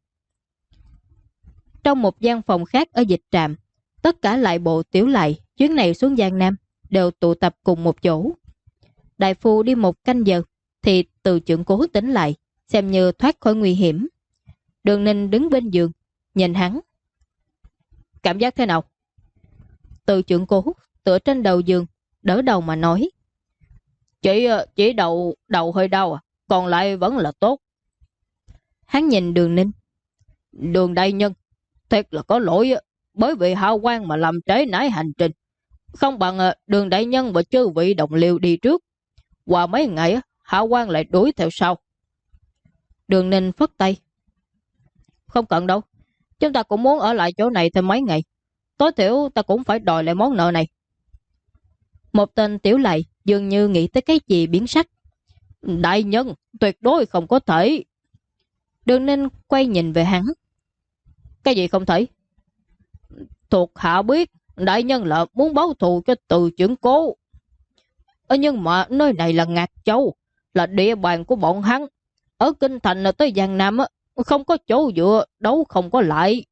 Trong một gian phòng khác ở dịch trạm, tất cả lại bộ tiểu lại chuyến này xuống Giang Nam đều tụ tập cùng một chỗ. Đại phu đi 1 canh giờ thì Từ Trưởng Cố tỉnh lại, xem như thoát khỏi nguy hiểm. Đường Ninh đứng bên giường nhìn hắn. Cảm giác thế nào? Từ Trưởng Cố tựa trên đầu giường, đỡ đầu mà nói. Chỉ đầu hơi đau còn lại vẫn là tốt. Hắn nhìn Đường Ninh. Đường đại nhân, thật là có lỗi, bởi vì hao quan mà làm trễ nải hành trình. Không bằng Đường đại nhân và chư vị đồng liêu đi trước. Qua mấy ngày hao quan lại đuổi theo sau. Đường Ninh phất tay. Không cần đâu, chúng ta cũng muốn ở lại chỗ này thêm mấy ngày. Tối thiểu ta cũng phải đòi lại món nợ này. Một tên tiểu lại dường như nghĩ tới cái gì biến sắc. Đại nhân, tuyệt đối không có thể. Đường Ninh quay nhìn về hắn. Cái gì không thể? Thuộc hạ biết đại nhân là muốn báo thù cho Từ Trưởng Cố. Nhưng mà nơi này là Ngạc Châu, là địa bàn của bọn hắn. Ở Kinh Thành tới Giang Nam không có chỗ dựa, đấu không có lại.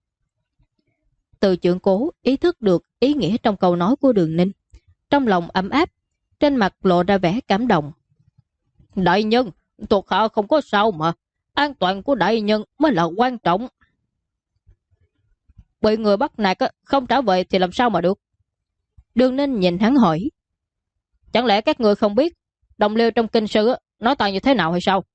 Từ Trưởng Cố ý thức được ý nghĩa trong câu nói của Đường Ninh, trong lòng ấm áp, trên mặt lộ ra vẻ cảm động. Đại nhân, thuộc hạ không có sao mà, an toàn của đại nhân mới là quan trọng. Bị người bắt nạt không trả về thì làm sao mà được? Đường Ninh nhìn hắn hỏi. Chẳng lẽ các người không biết đồng liêu trong kinh sư nói toàn như thế nào hay sao?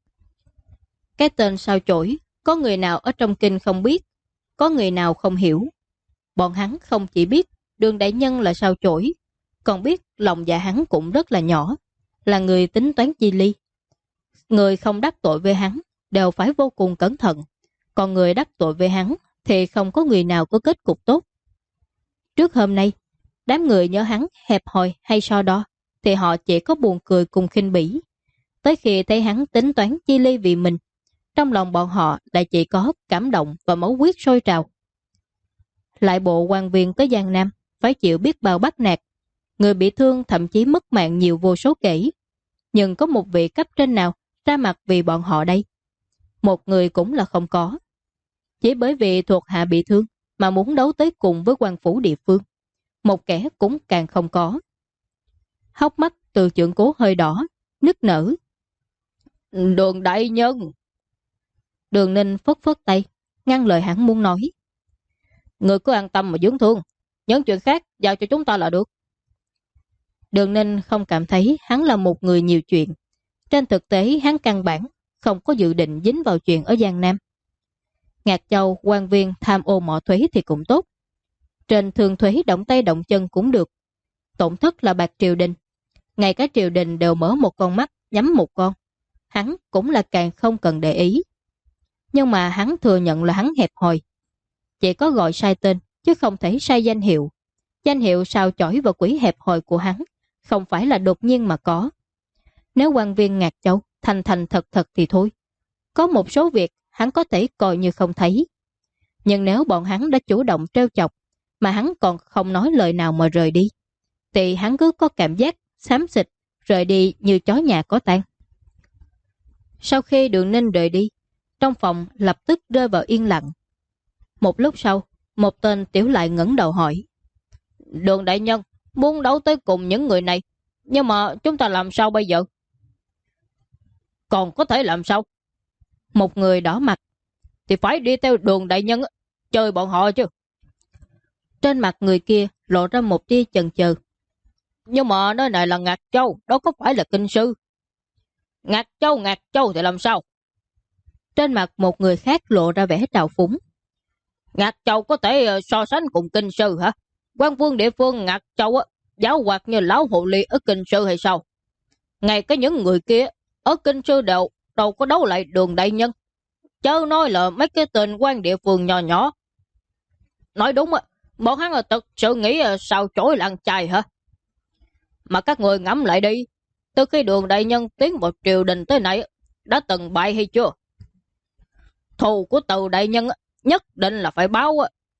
Cái tên sao chổi, có người nào ở trong kinh không biết, có người nào không hiểu. Bọn hắn không chỉ biết Đường đại nhân là sao chổi, còn biết lòng dạ hắn cũng rất là nhỏ, là người tính toán chi ly. Người không đắc tội với hắn đều phải vô cùng cẩn thận, còn người đắc tội với hắn thì không có người nào có kết cục tốt. Trước hôm nay, đám người nhớ hắn hẹp hòi hay so đo, thì họ chỉ có buồn cười cùng khinh bỉ. Tới khi thấy hắn tính toán chi ly vì mình, trong lòng bọn họ lại chỉ có cảm động và máu huyết sôi trào. Lại bộ quan viên tới Giang Nam phải chịu biết bao bắt nạt, người bị thương thậm chí mất mạng nhiều vô số kể. Nhưng có một vị cấp trên nào ra mặt vì bọn họ đây? Một người cũng là không có. Chỉ bởi vì thuộc hạ bị thương mà muốn đấu tới cùng với quan phủ địa phương, một kẻ cũng càng không có. Hốc mắt Từ Trưởng Cố hơi đỏ, nức nở. Đường đại nhân. Đường Ninh phất phất tay, ngăn lời hắn muốn nói. Người cứ an tâm mà dưỡng thương, những chuyện khác giao cho chúng ta là được. Đường Ninh không cảm thấy hắn là một người nhiều chuyện. Trên thực tế hắn căn bản không có dự định dính vào chuyện ở Giang Nam. Ngạc Châu quan viên tham ô mỏ thuế thì cũng tốt. Trên thường thuế động tay động chân cũng được. Tổn thất là bạc triều đình. Ngay cả triều đình đều mở một con mắt nhắm một con. Hắn cũng là càng không cần để ý. Nhưng mà hắn thừa nhận là hắn hẹp hòi. Chỉ có gọi sai tên chứ không thể sai danh hiệu. Danh hiệu sao chổi vào quỷ hẹp hòi của hắn không phải là đột nhiên mà có. Nếu quan viên Ngạc Châu thành thành thật thật thì thôi. Có một số việc hắn có thể coi như không thấy. Nhưng nếu bọn hắn đã chủ động trêu chọc mà hắn còn không nói lời nào mà rời đi, thì hắn cứ có cảm giác xám xịt rời đi như chó nhà có tang. Sau khi Đường Ninh rời đi, trong phòng lập tức rơi vào yên lặng. Một lúc sau, một tên tiểu lại ngẩng đầu hỏi. Đường đại nhân muốn đấu tới cùng những người này, nhưng mà chúng ta làm sao bây giờ? Còn có thể làm sao? Một người đỏ mặt. Thì phải đi theo Đường đại nhân chơi bọn họ chứ. Trên mặt người kia lộ ra một tia chần chừ. Nhưng mà nơi này là Ngạc Châu, đó có phải là kinh sư. Ngạc Châu thì làm sao? Trên mặt một người khác lộ ra vẻ trào phúng. Ngạc Châu có thể so sánh cùng kinh sư hả? Quan vương địa phương Ngạc Châu giáo hoạt như lão hồ ly ở kinh sư hay sao? Ngay cả những người kia ở kinh sư đều đâu có đấu lại Đường đại nhân. Chớ nói là mấy cái tên quan địa phương nhỏ nhỏ. Nói đúng bọn hắn thực sự nghĩ sao chổi là ăn chay hả? Mà các người ngẫm lại đi, từ khi Đường đại nhân tiến vào triều đình tới nay đã từng bại hay chưa? Thù của Từ đại nhân nhất định là phải báo.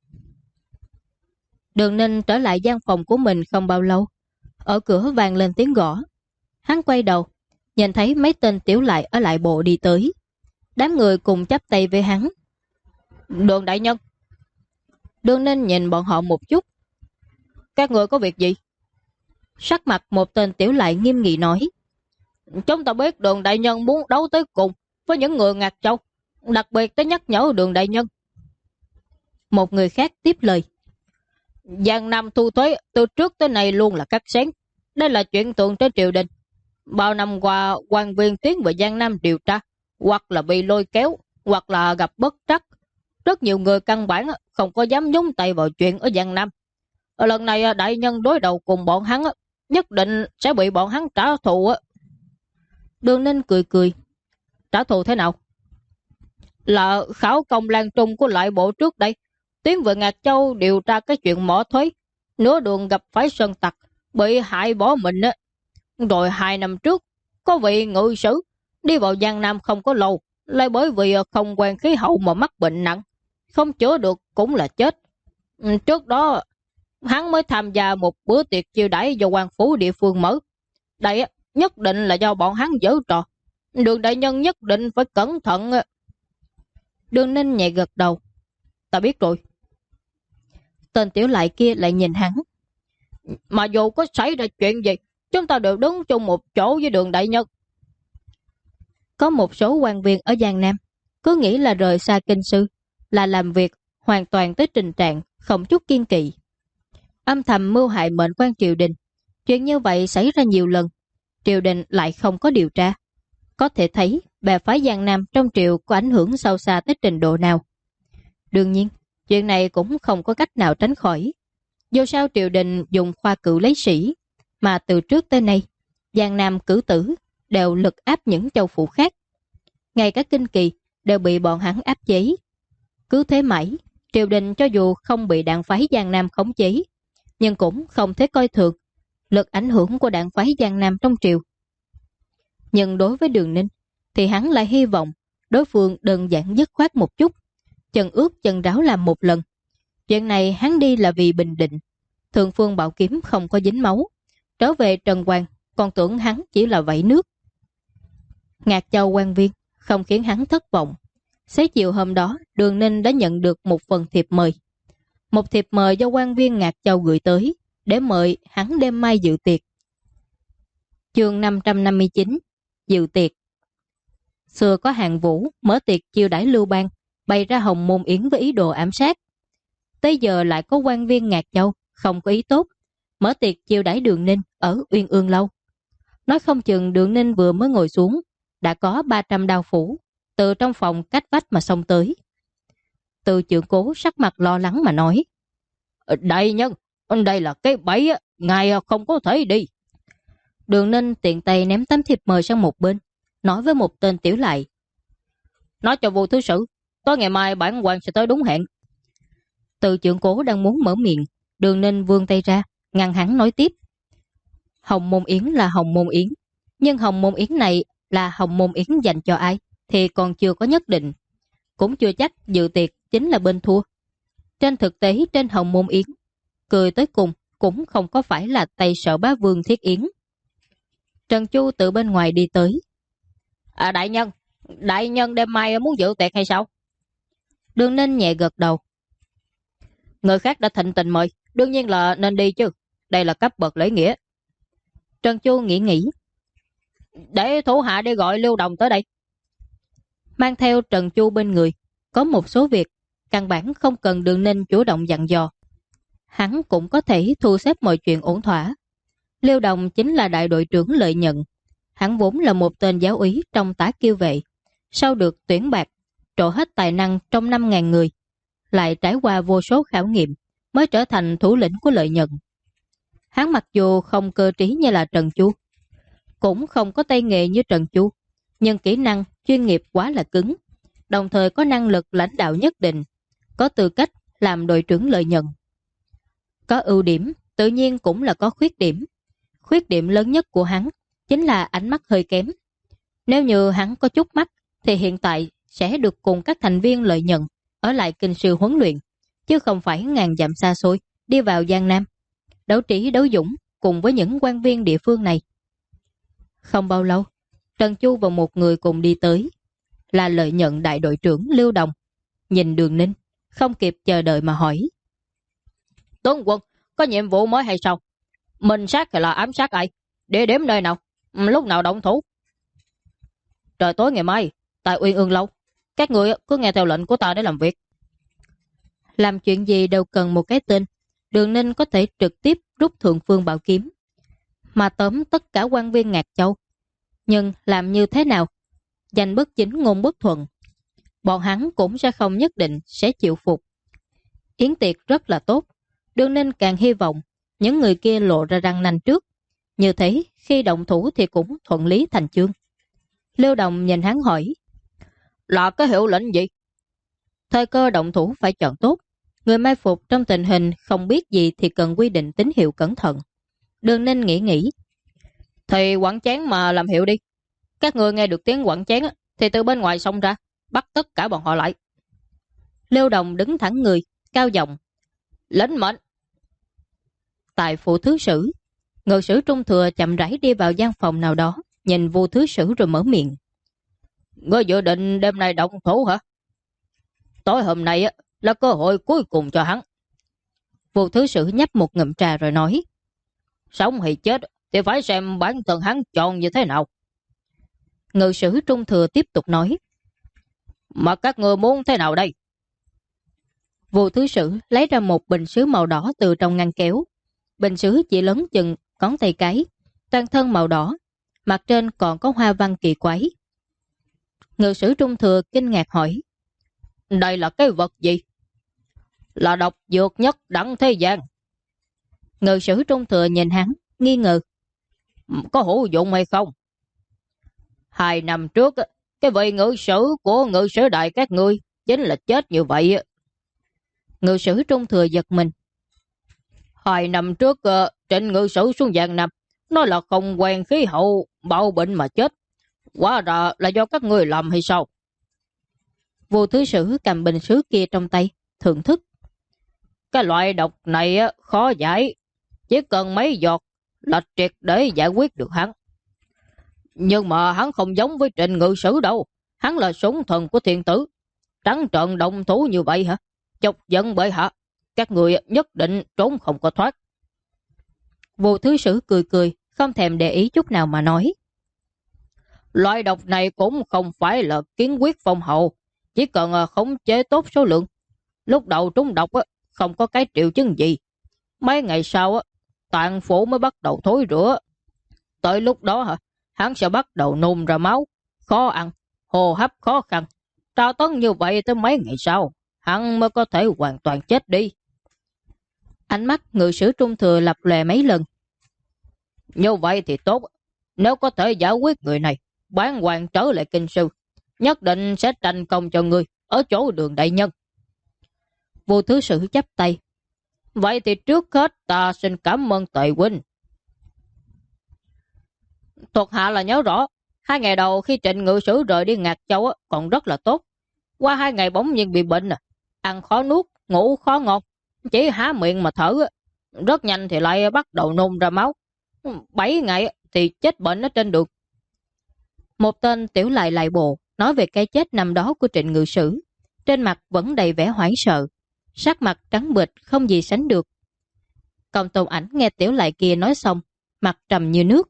Đường Ninh trở lại gian phòng của mình không bao lâu, ở cửa vang lên tiếng gõ. Hắn quay đầu, nhìn thấy mấy tên tiểu lại ở lại bộ đi tới. Đám người cùng chắp tay với hắn. Đường đại nhân. Đường Ninh nhìn bọn họ một chút. Các người có việc gì? Sắc mặt một tên tiểu lại nghiêm nghị nói. Chúng ta biết Đường đại nhân muốn đấu tới cùng với những người Ngạc Châu, đặc biệt tới nhắc nhở Đường đại nhân. Một người khác tiếp lời. Giang Nam thu thuế từ trước tới nay luôn là cắt xén. Đây là chuyện thường trên triều đình. Bao năm qua quan viên tiến về Giang Nam điều tra, hoặc là bị lôi kéo, hoặc là gặp bất trắc. Rất nhiều người căn bản không có dám nhúng tay vào chuyện ở Giang Nam. Ở lần này đại nhân đối đầu cùng bọn hắn, nhất định sẽ bị bọn hắn trả thù. Đường Ninh cười cười. Trả thù thế nào? Là khảo công Lan Trung của lại bộ trước đây, tiến về Ngạc Châu điều tra cái chuyện mỏ thuế, nửa đường gặp phải sơn tặc, bị hại bỏ mình. Rồi 2 năm trước, có vị ngự sử đi vào Giang Nam không có lâu, lại bởi vì không quen khí hậu mà mắc bệnh nặng, không chữa được cũng là chết. Trước đó, hắn mới tham gia một bữa tiệc chiêu đãi do quan phủ địa phương mở. Đây nhất định là do bọn hắn giở trò. Đường đại nhân nhất định phải cẩn thận. Đường Ninh nhẹ gật đầu. Ta biết rồi. Tên tiểu lại kia lại nhìn hắn. Mà dù có xảy ra chuyện gì, chúng ta đều đứng chung một chỗ với Đường đại nhân. Có một số quan viên ở Giang Nam cứ nghĩ là rời xa kinh sư là làm việc hoàn toàn tới tình trạng không chút kiên kỵ, âm thầm mưu hại mệnh quan triều đình. Chuyện như vậy xảy ra nhiều lần, triều đình lại không có điều tra. Có thể thấy bè phái Giang Nam trong triều có ảnh hưởng sâu xa tới trình độ nào. Đương nhiên, chuyện này cũng không có cách nào tránh khỏi. Dù sao triều đình dùng khoa cử lấy sĩ, mà từ trước tới nay, Giang Nam cử tử đều lực áp những châu phủ khác. Ngay cả Kinh Kỳ đều bị bọn hắn áp chế. Cứ thế mãi, triều đình cho dù không bị đảng phái Giang Nam khống chế, nhưng cũng không thể coi thường lực ảnh hưởng của đảng phái Giang Nam trong triều. Nhưng đối với Đường Ninh, thì hắn lại hy vọng đối phương đơn giản dứt khoát một chút, chân ướt chân ráo làm một lần. Chuyện này hắn đi là vì Bình Định, Thượng Phương Bảo Kiếm không có dính máu. Trở về Trần Hoàng, còn tưởng hắn chỉ là vẩy nước. Ngạc Châu quan viên không khiến hắn thất vọng. Xế chiều hôm đó, Đường Ninh đã nhận được một phần thiệp mời. Một thiệp mời do quan viên Ngạc Châu gửi tới, để mời hắn đêm mai dự tiệc. Chương 559. Dự tiệc. Xưa có Hạng Vũ mở tiệc chiêu đãi Lưu Bang, bày ra Hồng Môn Yến với ý đồ ám sát. Tới giờ lại có quan viên Ngạc Châu không có ý tốt, mở tiệc chiêu đãi Đường Ninh ở Uyên Ương Lâu. Nói không chừng Đường Ninh vừa mới ngồi xuống, đã có 300 đao phủ từ trong phòng cách vách mà xông tới. Từ Trưởng Cố sắc mặt lo lắng mà nói: Đại nhân, đây là cái bẫy, ngài không có thể đi. Đường Ninh tiện tay ném tấm thiệp mời sang một bên, nói với một tên tiểu lại: Nói cho Vô thứ sử, tối ngày mai bản quan sẽ tới đúng hẹn. Từ Trưởng Cố đang muốn mở miệng, Đường Ninh vươn tay ra ngăn hắn nói tiếp: Hồng Môn Yến là Hồng Môn Yến, nhưng Hồng Môn Yến này là Hồng Môn Yến dành cho ai thì còn chưa có nhất định. Cũng chưa chắc dự tiệc chính là bên thua. Trên thực tế trên Hồng Môn Yến, cười tới cùng cũng không có phải là tay Sở Bá Vương thiết yến. Trần Chu từ bên ngoài đi tới: Đại nhân đêm mai muốn dự tiệc hay sao? Đường Ninh nhẹ gật đầu: Người khác đã thịnh tình mời, đương nhiên là nên đi chứ. Đây là cấp bậc lễ nghĩa. Trần Chu nghĩ: Để thủ hạ đi gọi Lưu Đồng tới đây. Mang theo Trần Chu bên người, có một số việc căn bản không cần Đường Ninh chủ động dặn dò, hắn cũng có thể thu xếp mọi chuyện ổn thỏa. Lưu Đồng chính là đại đội trưởng Lợi Nhận. Hắn vốn là một tên giáo úy trong Tả Kiêu Vệ, sau được tuyển bạc, trổ hết tài năng trong 5.000 người, lại trải qua vô số khảo nghiệm mới trở thành thủ lĩnh của Lợi Nhận. Hắn mặc dù không cơ trí như là Trần Chu, cũng không có tay nghề như Trần Chu, nhưng kỹ năng chuyên nghiệp quá là cứng, đồng thời có năng lực lãnh đạo nhất định, có tư cách làm đội trưởng Lợi Nhận. Có ưu điểm, tự nhiên cũng là có khuyết điểm. Khuyết điểm lớn nhất của hắn chính là ánh mắt hơi kém. Nếu như hắn có chút mắt, thì hiện tại sẽ được cùng các thành viên Lợi Nhận ở lại kinh sư huấn luyện, chứ không phải ngàn dặm xa xôi đi vào Giang Nam đấu trí đấu dũng cùng với những quan viên địa phương này. Không bao lâu, Trần Chu và một người cùng đi tới, là Lợi Nhận đại đội trưởng Lưu Đồng. Nhìn Đường Ninh, không kịp chờ đợi mà hỏi: Tướng quân, có nhiệm vụ mới hay sao? Minh sát hay là ám sát ai? Địa điểm nơi nào? Lúc nào động thủ? Trời tối ngày mai, tại Uyên Ương Lâu. Các người cứ nghe theo lệnh của ta để làm việc. Làm chuyện gì đều cần một cái tên. Đường Ninh có thể trực tiếp rút Thượng Phương Bảo Kiếm, mà tóm tất cả quan viên Ngạc Châu. Nhưng làm như thế nào? Danh bất chính ngôn bất thuận, bọn hắn cũng sẽ không nhất định sẽ chịu phục. Yến tiệc rất là tốt, Đường Ninh càng hy vọng những người kia lộ ra răng nanh trước, như thế khi động thủ thì cũng thuận lý thành chương. Lưu Đồng nhìn hắn hỏi: Là cái hiệu lệnh gì? Thời cơ động thủ phải chọn tốt. Người mai phục trong tình hình không biết gì thì cần quy định tín hiệu cẩn thận. Đường Ninh nghĩ: Thì quẳng chén mà làm hiệu đi. Các người nghe được tiếng quẳng chén thì từ bên ngoài xông ra, bắt tất cả bọn họ lại. Lưu Đồng đứng thẳng người, cao giọng: Lệnh mệnh. Tại phủ thứ sử, Ngự sử Trung Thừa chậm rãi đi vào gian phòng nào đó, nhìn Vu Thứ Sử rồi mở miệng. Ngươi dự định đêm nay động thủ hả? Tối hôm nay á là cơ hội cuối cùng cho hắn. Vu Thứ Sử nhấp một ngụm trà rồi nói. Sống hay chết thì phải xem bản thân hắn chọn như thế nào. Ngự sử Trung Thừa tiếp tục nói. Mà các ngươi muốn thế nào đây? Vu Thứ Sử lấy ra một bình sứ màu đỏ từ trong ngăn kéo. Bình sứ chỉ lớn chừng ngón tay cái, toàn thân màu đỏ, mặt trên còn có hoa văn kỳ quái. Ngự sử Trung Thừa kinh ngạc hỏi. Đây là cái vật gì? Là độc dược nhất đẳng thế gian. Ngự sử Trung Thừa nhìn hắn, nghi ngờ. Có hữu dụng hay không? 2 năm trước, cái vị ngự sử của ngự sử đại các ngươi chính là chết như vậy. Ngự sử Trung Thừa giật mình. 2 năm trước, Trịnh ngự sử xuống Giang Nam, nói là không quen khí hậu, bạo bệnh mà chết. Hóa ra là do các ngươi làm hay sao? Vu Thứ Sử cầm bình sứ kia trong tay, thưởng thức. Cái loại độc này khó giải, chỉ cần mấy giọt là triệt để giải quyết được hắn. Nhưng mà hắn không giống với Trịnh ngự sử đâu. Hắn là sủng thần của thiên tử. Trắng trợn động thủ như vậy hả? Chọc giận bệ hạ, các người nhất định trốn không có thoát. Vu Thứ Sử cười cười, không thèm để ý chút nào mà nói. Loại độc này cũng không phải là kiến quyết phong hậu, chỉ cần khống chế tốt số lượng. Lúc đầu trúng độc không có cái triệu chứng gì. Mấy ngày sau tạng phủ mới bắt đầu thối rữa. Tới lúc đó hắn sẽ bắt đầu nôn ra máu, khó ăn, hô hấp khó khăn. Tra tấn như vậy tới mấy ngày sau, hắn mới có thể hoàn toàn chết đi. Ánh mắt ngự sử Trung Thừa lập lòe mấy lần. Như vậy thì tốt. Nếu có thể giải quyết người này, bán hoàng trở lại kinh sư, nhất định sẽ tranh công cho người ở chỗ Đường đại nhân. Vu Thứ Sử chắp tay. Vậy thì trước hết ta xin cảm ơn Tề huynh. Thuộc hạ là nhớ rõ, 2 ngày đầu khi Trịnh ngự sử rời đi Ngạc Châu còn rất là tốt. Qua 2 ngày bỗng nhiên bị bệnh, ăn khó nuốt, ngủ khó ngọt, chỉ há miệng mà thở. Rất nhanh thì lại bắt đầu nôn ra máu. 7 ngày thì chết bệnh ở trên đường. Một tên tiểu lại bộ nói về cái chết năm đó của Trịnh ngự sử. Trên mặt vẫn đầy vẻ hoảng sợ, sắc mặt trắng bệch không gì sánh được. Còn Tôn Ảnh nghe tiểu lại kia nói xong, mặt trầm như nước.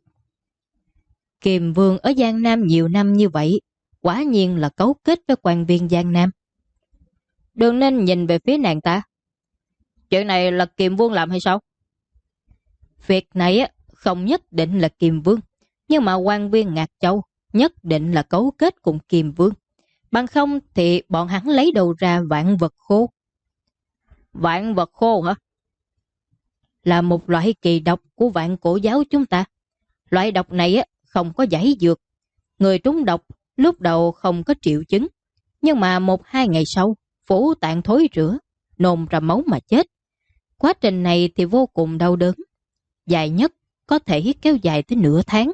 Kiềm Vương ở Giang Nam nhiều năm như vậy, quả nhiên là cấu kết với quan viên Giang Nam. Đừng nên nhìn về phía nàng ta. Chuyện này là Kiềm Vương làm hay sao? Việc này không nhất định là Kiềm Vương, nhưng mà quan viên Ngạc Châu nhất định là cấu kết cùng Kiềm Vương. Bằng không thì bọn hắn lấy đầu ra vạn vật khô. Vạn vật khô hả? Là một loại kỳ độc của vạn cổ giáo chúng ta. Loại độc này không có giải dược. Người trúng độc lúc đầu không có triệu chứng, nhưng mà 1-2 ngày sau, phủ tạng thối rữa, nôn ra máu mà chết. Quá trình này thì vô cùng đau đớn. Dài nhất có thể kéo dài tới nửa tháng.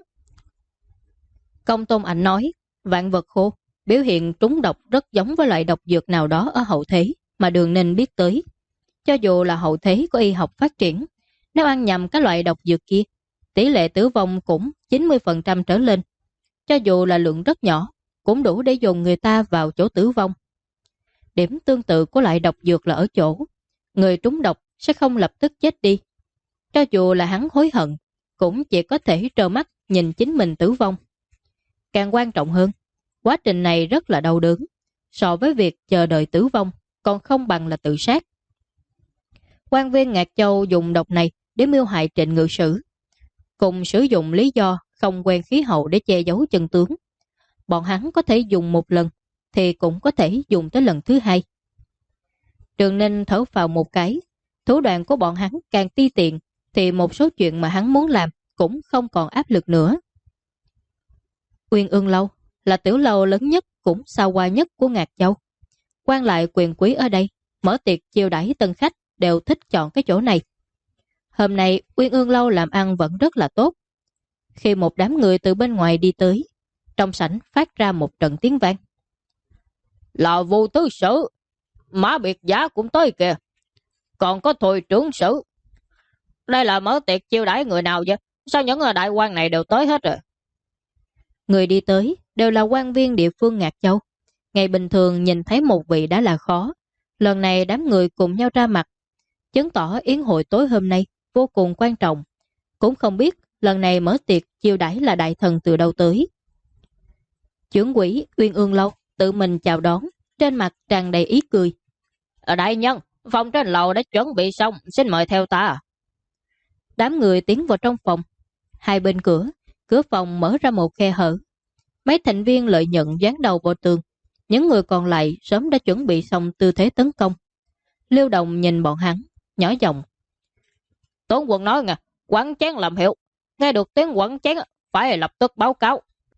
Công Tôn Ảnh nói, vạn vật khô, biểu hiện trúng độc rất giống với loại độc dược nào đó ở hậu thế mà Đường Ninh biết tới. Cho dù là hậu thế có y học phát triển, nếu ăn nhầm các loại độc dược kia, tỷ lệ tử vong cũng 90% trở lên. Cho dù là lượng rất nhỏ, cũng đủ để dồn người ta vào chỗ tử vong. Điểm tương tự của loại độc dược là ở chỗ, người trúng độc sẽ không lập tức chết đi. Cho dù là hắn hối hận, cũng chỉ có thể trơ mắt nhìn chính mình tử vong. Càng quan trọng hơn, quá trình này rất là đau đớn, so với việc chờ đợi tử vong, còn không bằng là tự sát. Quan viên Ngạc Châu dùng độc này để mưu hại Trịnh ngự sử, cùng sử dụng lý do không quen khí hậu để che giấu chân tướng. Bọn hắn có thể dùng một lần, thì cũng có thể dùng tới lần thứ hai. Đường Ninh thở vào một cái, thủ đoạn của bọn hắn càng ti tiện, thì một số chuyện mà hắn muốn làm cũng không còn áp lực nữa. Uyên Ương Lâu là tiểu lâu lớn nhất cũng xa hoa nhất của Ngạc Châu. Quan lại quyền quý ở đây mở tiệc chiêu đãi tân khách đều thích chọn cái chỗ này. Hôm nay Uyên Ương Lâu làm ăn vẫn rất là tốt. Khi một đám người từ bên ngoài đi tới, trong sảnh phát ra một trận tiếng vang. Là Vu Thứ Sử, Mã Biệt Giá cũng tới kìa. Còn có Thôi trưởng sử. Đây là mở tiệc chiêu đãi người nào vậy? Sao những đại quan này đều tới hết rồi? Người đi tới đều là quan viên địa phương Ngạc Châu. Ngày bình thường nhìn thấy một vị đã là khó. Lần này đám người cùng nhau ra mặt, chứng tỏ yến hội tối hôm nay vô cùng quan trọng. Cũng không biết lần này mở tiệc chiêu đãi là đại thần từ đâu tới. Chưởng quỹ Uyên Ương Lâu tự mình chào đón, trên mặt tràn đầy ý cười. Đại nhân, phòng trên lầu đã chuẩn bị xong, xin mời theo ta. Đám người tiến vào trong phòng. Hai bên cửa phòng mở ra một khe hở. Mấy thành viên lợi nhận dán đầu vào tường. Những người còn lại sớm đã chuẩn bị xong tư thế tấn công. Lưu Đồng nhìn bọn hắn, nhỏ giọng. Tướng quân nói nè, quẳng chén làm hiệu. Nghe được tiếng quẳng chén, phải lập tức báo cáo.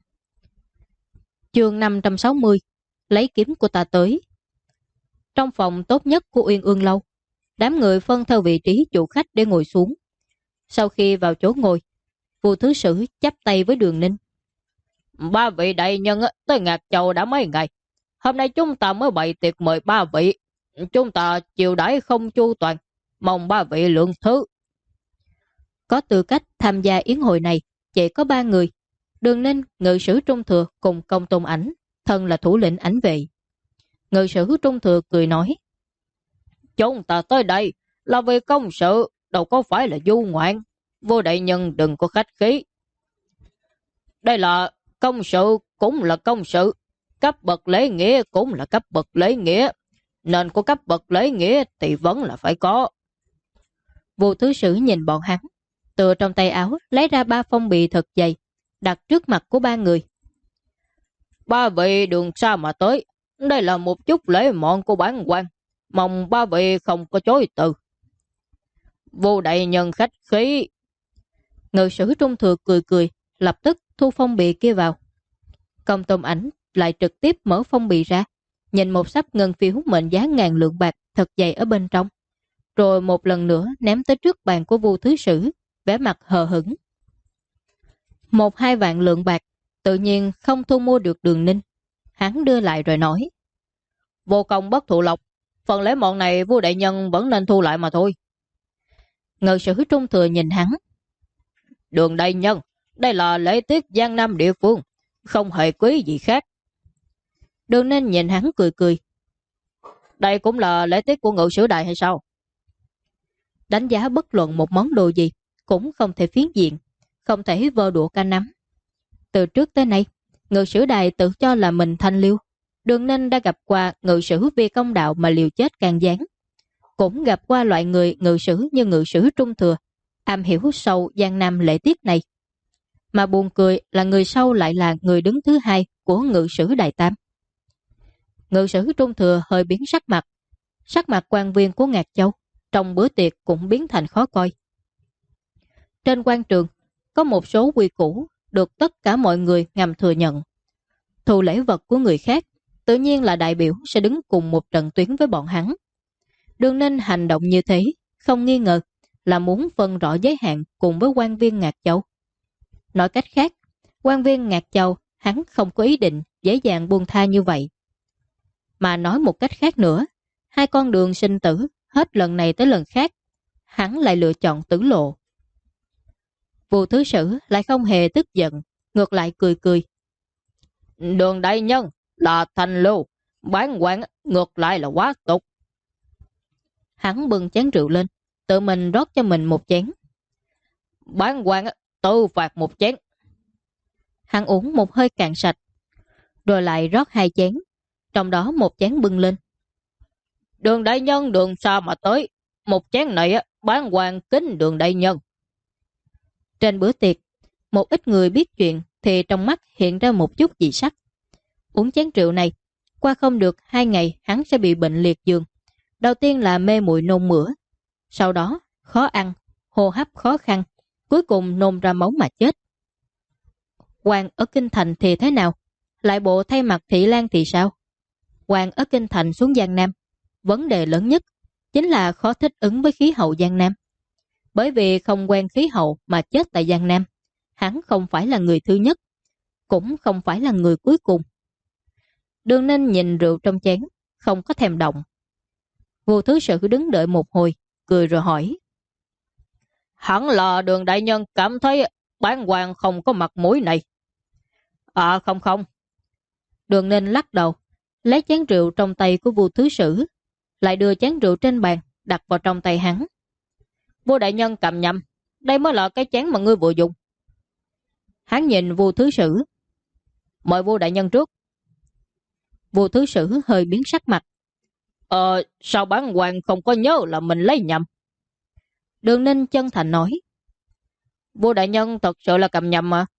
Chương 560, lấy kiếm của ta tới. Trong phòng tốt nhất của Uyên Ương Lâu, đám người phân theo vị trí chủ khách để ngồi xuống. Sau khi vào chỗ ngồi, Vua Thứ Sử chắp tay với Đường Ninh. Ba vị đại nhân tới Ngạc Châu đã mấy ngày. Hôm nay chúng ta mới bày tiệc mời ba vị. Chúng ta chiều đãi không chu toàn, mong ba vị lượng thứ. Có tư cách tham gia yến hội này chỉ có 3 người. Đường Ninh, ngự sử Trung Thừa cùng Công Tôn Ảnh, thân là thủ lĩnh ảnh vệ. Ngự sử Trung Thừa cười nói. Chúng ta tới đây là vì công sự, đâu có phải là du ngoạn. Vua đại nhân đừng có khách khí. Đây là công sự cũng là công sự, cấp bậc lễ nghĩa cũng là cấp bậc lễ nghĩa, nên có cấp bậc lễ nghĩa thì vẫn là phải có. Vua Thứ Sử nhìn bọn hắn, từ trong tay áo lấy ra 3 phong bì thật dày, đặt trước mặt của 3 người. Ba vị đường xa mà tới, đây là một chút lễ mọn của bản quan, mong ba vị không có chối từ. Vua đại nhân khách khí. Ngự sử Trung Thừa cười cười, lập tức thu phong bì kia vào. Công Tôn Ảnh lại trực tiếp mở phong bì ra, nhìn một sắp ngân phiếu mệnh giá 1000 lượng bạc thật dày ở bên trong, rồi một lần nữa ném tới trước bàn của Vua Thứ Sử, vẻ mặt hờ hững. 1-2 vạn lượng bạc tự nhiên không thu mua được Đường Ninh. Hắn đưa lại rồi nói. Vô công bất thụ lộc, phần lễ mọn này vua đại nhân vẫn nên thu lại mà thôi. Ngự sử Trung Thừa nhìn hắn. Đường đại nhân, đây là lễ tiết Giang Nam địa phương, không hề quý gì khác. Đường Ninh nhìn hắn cười cười. Đây cũng là lễ tiết của ngự sử đại hay sao? Đánh giá bất luận một món đồ gì cũng không thể phiến diện, không thể vơ đũa cả nắm. Từ trước tới nay, ngự sử đài tự cho là mình thanh liêu. Đường Ninh đã gặp qua ngự sử vì công đạo mà liều chết can gián, cũng gặp qua loại người ngự sử như ngự sử Trung Thừa, am hiểu sâu Giang Nam lễ tiết này. Mà buồn cười là người sau lại là người đứng thứ hai của ngự sử Đại Tam. Ngự sử Trung Thừa hơi biến sắc mặt quan viên của Ngạc Châu trong bữa tiệc cũng biến thành khó coi. Trên quan trường có một số quy củ được tất cả mọi người ngầm thừa nhận. Thu lễ vật của người khác tự nhiên là đại biểu sẽ đứng cùng một trận tuyến với bọn hắn. Đường Ninh hành động như thế không nghi ngờ là muốn phân rõ giới hạn cùng với quan viên Ngạc Châu. Nói cách khác, quan viên Ngạc Châu hắn không có ý định dễ dàng buông tha như vậy. Mà nói một cách khác nữa, 2 con đường sinh tử hết lần này tới lần khác, hắn lại lựa chọn tử lộ. Vua Thứ Sử lại không hề tức giận, ngược lại cười cười. Đường đại nhân là thành lưu, bán quan ngược lại là quá tục. Hắn bưng chén rượu lên, tự mình rót cho mình một chén. Bán quan tự phạt một chén. Hắn uống một hơi cạn sạch, rồi lại rót 2 chén, trong đó một chén bưng lên. Đường đại nhân đường xa mà tới, một chén này bán quan kính đường đại nhân. Trên bữa tiệc, một ít người biết chuyện thì trong mắt hiện ra một chút dị sắc. Uống chén rượu này, qua không được 2 ngày hắn sẽ bị bệnh liệt giường. Đầu tiên là mê muội nôn mửa, sau đó khó ăn, hô hấp khó khăn, cuối cùng nôn ra máu mà chết. Quan ở Kinh Thành thì thế nào? Lại bộ thay mặt Thị Lan thì sao? Quan ở Kinh Thành xuống Giang Nam, vấn đề lớn nhất chính là khó thích ứng với khí hậu Giang Nam. Bởi vì không quen khí hậu mà chết tại Giang Nam, hắn không phải là người thứ nhất, cũng không phải là người cuối cùng. Đường Ninh nhìn rượu trong chén, không có thèm động. Vua Thứ Sử đứng đợi một hồi, cười rồi hỏi. Hẳn là đường đại nhân cảm thấy Bản quan không có mặt mũi này. À không không. Đường Ninh lắc đầu, lấy chén rượu trong tay của Vu Thứ Sử, lại đưa chén rượu trên bàn đặt vào trong tay hắn. Vua đại nhân cầm nhầm, đây mới là cái chén mà ngươi vừa dùng. Hắn nhìn Vu Thứ Sử. Mời vua đại nhân trước. Vu Thứ Sử hơi biến sắc mặt. Sao bản quan không có nhớ là mình lấy nhầm? Đường Ninh chân thành nói. Vua đại nhân thật sự là cầm nhầm mà.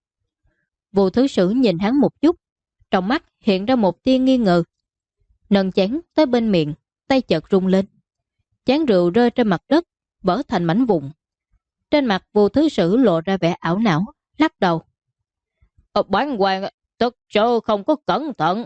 Vu Thứ Sử nhìn hắn một chút, trong mắt hiện ra một tia nghi ngờ. Nâng chén tới bên miệng, tay chợt rung lên. Chén rượu rơi trên mặt đất, vỡ thành mảnh vụn. Trên mặt Vu Thứ Sử lộ ra vẻ ảo não, lắc đầu. Bản quan thật sự không có cẩn thận.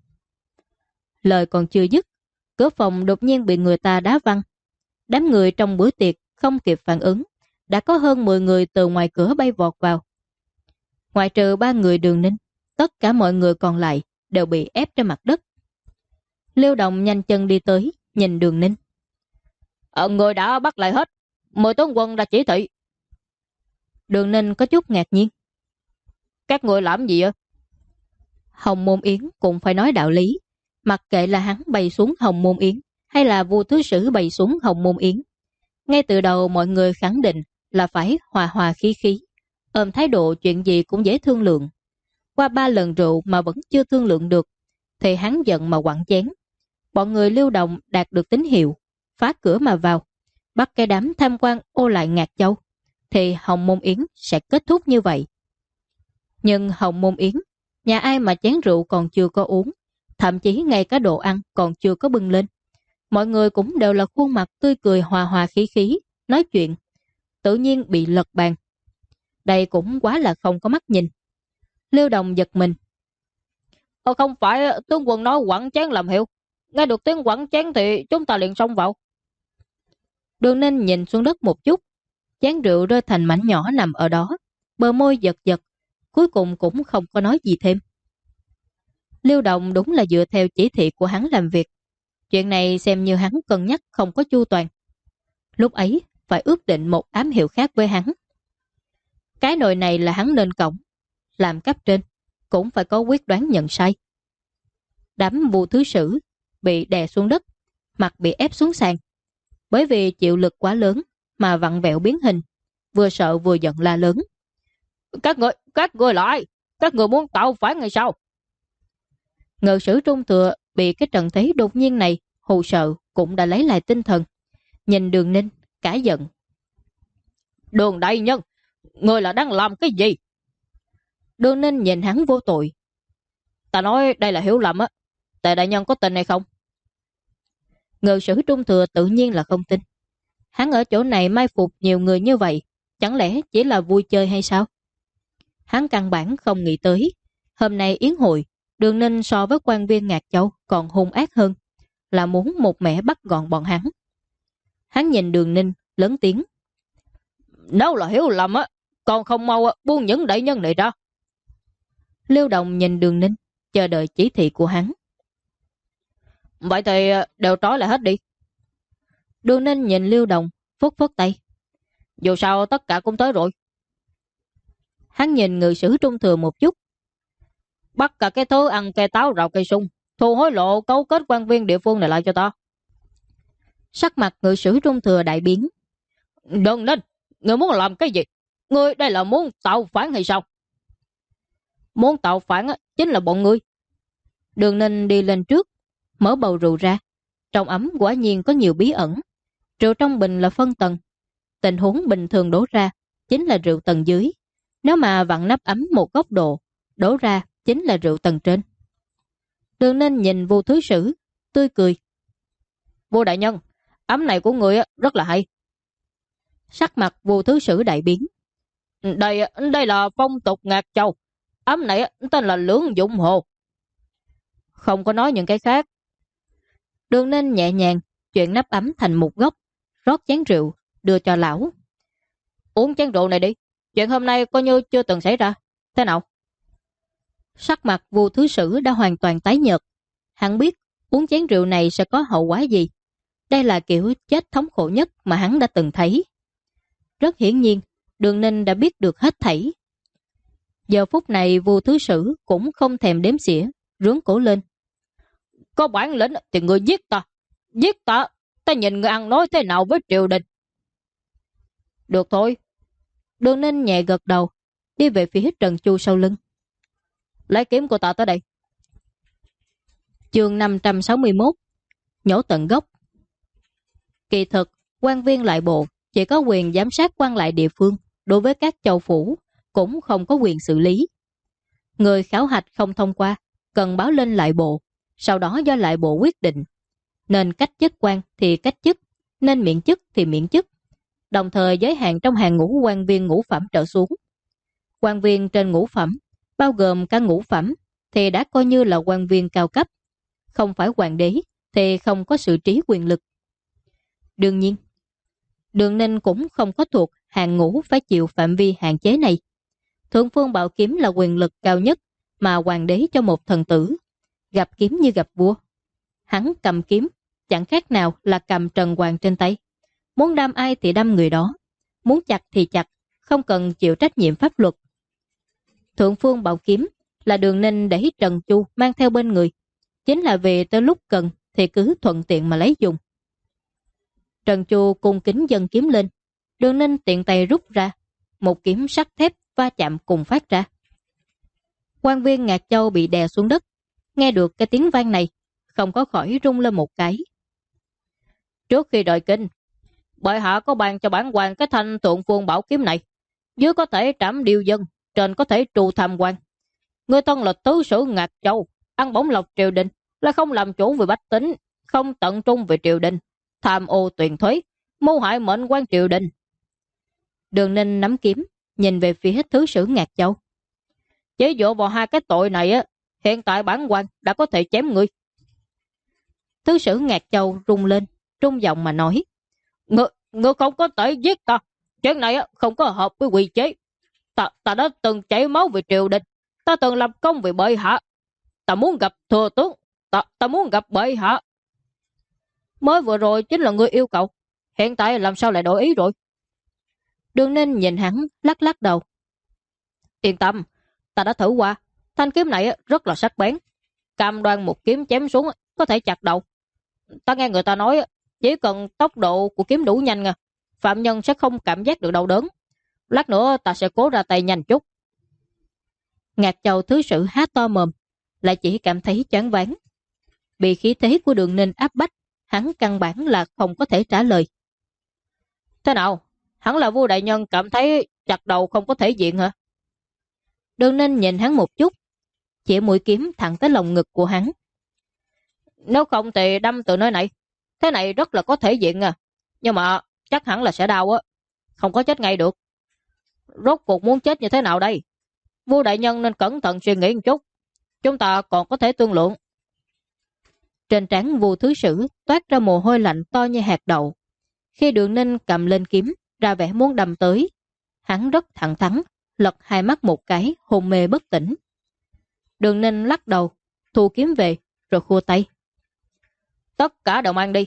Lời còn chưa dứt, cửa phòng đột nhiên bị người ta đá văng. Đám người trong bữa tiệc không kịp phản ứng, đã có hơn 10 người từ ngoài cửa bay vọt vào. Ngoại trừ 3 người Đường Ninh, tất cả mọi người còn lại đều bị ép trên mặt đất. Liêu Đồng nhanh chân đi tới, nhìn Đường Ninh. Người đã bắt lại hết, 10 tướng quân đã chỉ thị. Đường Ninh có chút ngạc nhiên. Các người làm gì vậy? Hồng Môn Yến cũng phải nói đạo lý, mặc kệ là hắn bày xuống Hồng Môn Yến hay là Vu Thứ Sử bày xuống Hồng Môn Yến. Ngay từ đầu mọi người khẳng định là phải hòa hòa khí khí, ôm thái độ chuyện gì cũng dễ thương lượng. Qua 3 lần rượu mà vẫn chưa thương lượng được, thì hắn giận mà quặn chén. Bọn người Lưu Động đạt được tín hiệu, phá cửa mà vào, bắt cái đám tham quan ô lại Ngạc Châu, thì Hồng Môn Yến sẽ kết thúc như vậy. Nhưng Hồng Môn Yến, nhà ai mà chén rượu còn chưa có uống, thậm chí ngay cả đồ ăn còn chưa có bưng lên. Mọi người cũng đều là khuôn mặt tươi cười hòa hòa khí khí, nói chuyện, tự nhiên bị lật bàn. Đây cũng quá là không có mắt nhìn. Lưu Đồng giật mình. Không phải tướng quân nói quẳng chén làm hiệu. Nghe được tiếng quẳng chén thì chúng ta liền xông vào. Đường Ninh nhìn xuống đất một chút, chén rượu rơi thành mảnh nhỏ nằm ở đó, bờ môi giật giật, cuối cùng cũng không có nói gì thêm. Lưu Đồng đúng là dựa theo chỉ thị của hắn làm việc. Chuyện này xem như hắn cân nhắc không có chu toàn. Lúc ấy phải ước định một ám hiệu khác với hắn. Cái nồi này là hắn nên cổng, làm cấp trên cũng phải có quyết đoán nhận sai. Đám Vu Thứ Sử bị đè xuống đất, mặt bị ép xuống sàn. Bởi vì chịu lực quá lớn mà vặn vẹo biến hình, vừa sợ vừa giận la lớn. Các người lại, các người muốn tạo phản hay sao? Ngự sử Trung Thừa bị cái trận thế đột nhiên này hù sợ cũng đã lấy lại tinh thần. Nhìn Đường Ninh cả giận. Đường đại nhân, người là đang làm cái gì? Đường Ninh nhìn hắn vô tội. Ta nói đây là hiểu lầm á. Tề đại nhân có tin hay không? Ngự sử Trung Thừa tự nhiên là không tin. Hắn ở chỗ này mai phục nhiều người như vậy, chẳng lẽ chỉ là vui chơi hay sao? Hắn căn bản không nghĩ tới, hôm nay yến hội, Đường Ninh so với quan viên Ngạc Châu còn hung ác hơn, là muốn một mẻ bắt gọn bọn hắn. Hắn nhìn Đường Ninh lớn tiếng. Nếu là hiểu lầm á, còn không mau buông những đại nhân này ra. Lưu Đồng nhìn Đường Ninh, chờ đợi chỉ thị của hắn. Vậy thì đều trói lại hết đi. Đường Ninh nhìn Lưu Đồng, phất phất tay. Dù sao tất cả cũng tới rồi. Hắn nhìn ngự sử Trung Thừa một chút. Bắt cả cái thứ ăn cây táo rào cây sung, thu hối lộ cấu kết quan viên địa phương này lại cho ta. Sắc mặt ngự sử Trung Thừa đại biến. Đừng nên, người muốn làm cái gì? Ngươi đây là muốn tạo phản hay sao? Muốn tạo phản chính là bọn ngươi. Đường Ninh đi lên trước, mở bầu rượu ra. Trong ấm quả nhiên có nhiều bí ẩn. Rượu trong bình là phân tầng. Tình huống bình thường đổ ra chính là rượu tầng dưới. Nếu mà vặn nắp ấm một góc độ, đổ ra chính là rượu tầng trên. Đường Ninh nhìn Vu Thứ Sử, tươi cười. Vua đại nhân, ấm này của người rất là hay. Sắc mặt Vu Thứ Sử đại biến. Đây là phong tục Ngạc Châu. Ấm này tên là Lưỡng Dụng Hồ. Không có nói những cái khác. Đường Ninh nhẹ nhàng chuyển nắp ấm thành một góc, rót chén rượu, đưa cho lão. Uống chén rượu này đi. Chuyện hôm nay coi như chưa từng xảy ra. Thế nào? Sắc mặt Vu Thứ Sử đã hoàn toàn tái nhợt. Hắn biết uống chén rượu này sẽ có hậu quả gì. Đây là kiểu chết thống khổ nhất mà hắn đã từng thấy. Rất hiển nhiên, Đường Ninh đã biết được hết thảy. Giờ phút này Vu Thứ Sử cũng không thèm đếm xỉa, rướn cổ lên. Có bản lĩnh thì người giết ta. Giết ta, ta nhìn người ăn nói thế nào với triều đình. Được thôi. Đường Ninh nhẹ gật đầu, đi về phía Trần Chu sau lưng. Lấy kiếm của ta tới đây. Chương 561. Nhổ tận gốc. Kỳ thực, quan viên lại bộ chỉ có quyền giám sát quan lại địa phương, đối với các châu phủ cũng không có quyền xử lý. Người khảo hạch không thông qua, cần báo lên lại bộ, sau đó do lại bộ quyết định. Nên cách chức quan thì cách chức, nên miễn chức thì miễn chức, đồng thời giới hạn trong hàng ngũ quan viên ngũ phẩm trở xuống. Quan viên trên ngũ phẩm, bao gồm cả ngũ phẩm, thì đã coi như là quan viên cao cấp. Không phải hoàng đế thì không có sự trí quyền lực. Đương nhiên, Đường Ninh cũng không có thuộc hàng ngũ phải chịu phạm vi hạn chế này. Thượng Phương Bảo Kiếm là quyền lực cao nhất mà hoàng đế cho một thần tử. Gặp kiếm như gặp vua. Hắn cầm kiếm, chẳng khác nào là cầm trần hoàng trên tay. Muốn đâm ai thì đâm người đó. Muốn chặt thì chặt, không cần chịu trách nhiệm pháp luật. Thượng Phương Bảo Kiếm là Đường Ninh để Trần Chu mang theo bên người. Chính là vì tới lúc cần thì cứ thuận tiện mà lấy dùng. Trần Chu cung kính dâng kiếm lên. Đường Ninh tiện tay rút ra. Một kiếm sắt thép va chạm cùng phát ra. Quan viên Ngạc Châu bị đè xuống đất. Nghe được cái tiếng vang này, không có khỏi rung lên một cái. Trước khi đợi kinh, bệ hạ có ban cho bản quan cái thanh Thượng Phương Bảo Kiếm này. Dưới có thể trảm điêu dân, trên có thể tru tham quan. Người thân là tứ sử Ngạc Châu, ăn bổng lộc triều đình, là không làm chủ về bách tính, không tận trung về triều đình, tham ô tiền thuế, mưu hại mệnh quan triều đình. Đường Ninh nắm kiếm, nhìn về phía thứ sử Ngạc Châu. Chỉ dựa vào hai cái tội này á, hiện tại bản quan đã có thể chém người. Thứ sử Ngạc Châu rung lên, trung giọng mà nói. Ngươi không có thể giết ta. Chuyện này á, không có hợp với quy chế. Ta đã từng chảy máu vì triều đình. Ta từng lập công vì bệ hạ. Ta muốn gặp thừa tướng. Ta muốn gặp bệ hạ. Mới vừa rồi chính là ngươi yêu cầu. Hiện tại làm sao lại đổi ý rồi? Đường Ninh nhìn hắn, lắc lắc đầu. Yên tâm, ta đã thử qua. Thanh kiếm này rất là sắc bén. Cam đoan một kiếm chém xuống có thể chặt đầu. Ta nghe người ta nói chỉ cần tốc độ của kiếm đủ nhanh, phạm nhân sẽ không cảm giác được đau đớn. Lát nữa ta sẽ cố ra tay nhanh chút. Ngạc Châu thứ sử há to mồm, lại chỉ cảm thấy choáng váng. Bị khí thế của Đường Ninh áp bách, hắn căn bản là không có thể trả lời. Thế nào? Hắn là vua đại nhân cảm thấy chặt đầu không có thể diện hả? Đường Ninh nhìn hắn một chút, chỉ mũi kiếm thẳng tới lồng ngực của hắn. Nếu không thì đâm từ nơi này. Thế này rất là có thể diện nhưng mà chắc hẳn là sẽ đau á. Không có chết ngay được. Rốt cuộc muốn chết như thế nào đây? Vua đại nhân nên cẩn thận suy nghĩ một chút. Chúng ta còn có thể tương lượng. Trên trán Vu Thứ Sử toát ra mồ hôi lạnh to như hạt đậu. Khi Đường Ninh cầm lên kiếm, ra vẻ muốn đâm tới, hắn rất thẳng thắn, lật hai mắt một cái, hôn mê bất tỉnh. Đường Ninh lắc đầu, thu kiếm về, rồi khua tay. Tất cả đều mang đi.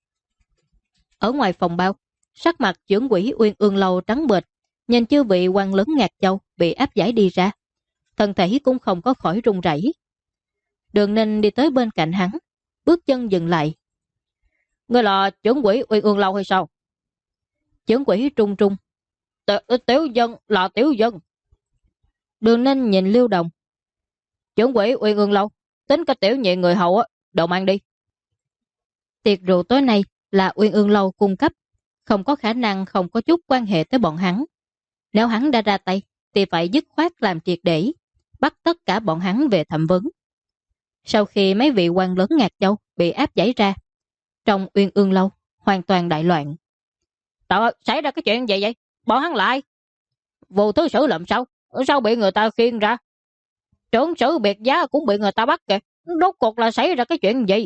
Ở ngoài phòng bao, sắc mặt trưởng quỹ Uyên Ương Lâu trắng bệch, nhìn chư vị quan lớn Ngạc Châu bị áp giải đi ra. Thân thể cũng không có khỏi run rẩy. Đường Ninh đi tới bên cạnh hắn, bước chân dừng lại. Ngươi là trưởng quỹ Uyên Ương Lâu hay sao? Trưởng quỹ trung trung. Tiểu dân là tiểu dân. Đường Ninh nhìn Lưu Đồng. Trưởng quỹ Uyên Ương Lâu, tính cái tiểu nhị người hầu đồ mang đi. Tiệc rượu tối nay là Uyên Ương Lâu cung cấp, không có khả năng không có chút quan hệ tới bọn hắn. Nếu hắn đã ra tay, thì phải dứt khoát làm triệt để, bắt tất cả bọn hắn về thẩm vấn. Sau khi mấy vị quan lớn Ngạc Châu bị áp giải ra, trong Uyên Ương Lâu hoàn toàn đại loạn. Trời ơi, xảy ra cái chuyện gì vậy? Bọn hắn lại Vô thứ sử làm sao? Sao bị người ta khiêng ra? Trưởng sử biệt giá cũng bị người ta bắt kìa. Rốt cuộc là xảy ra cái chuyện gì?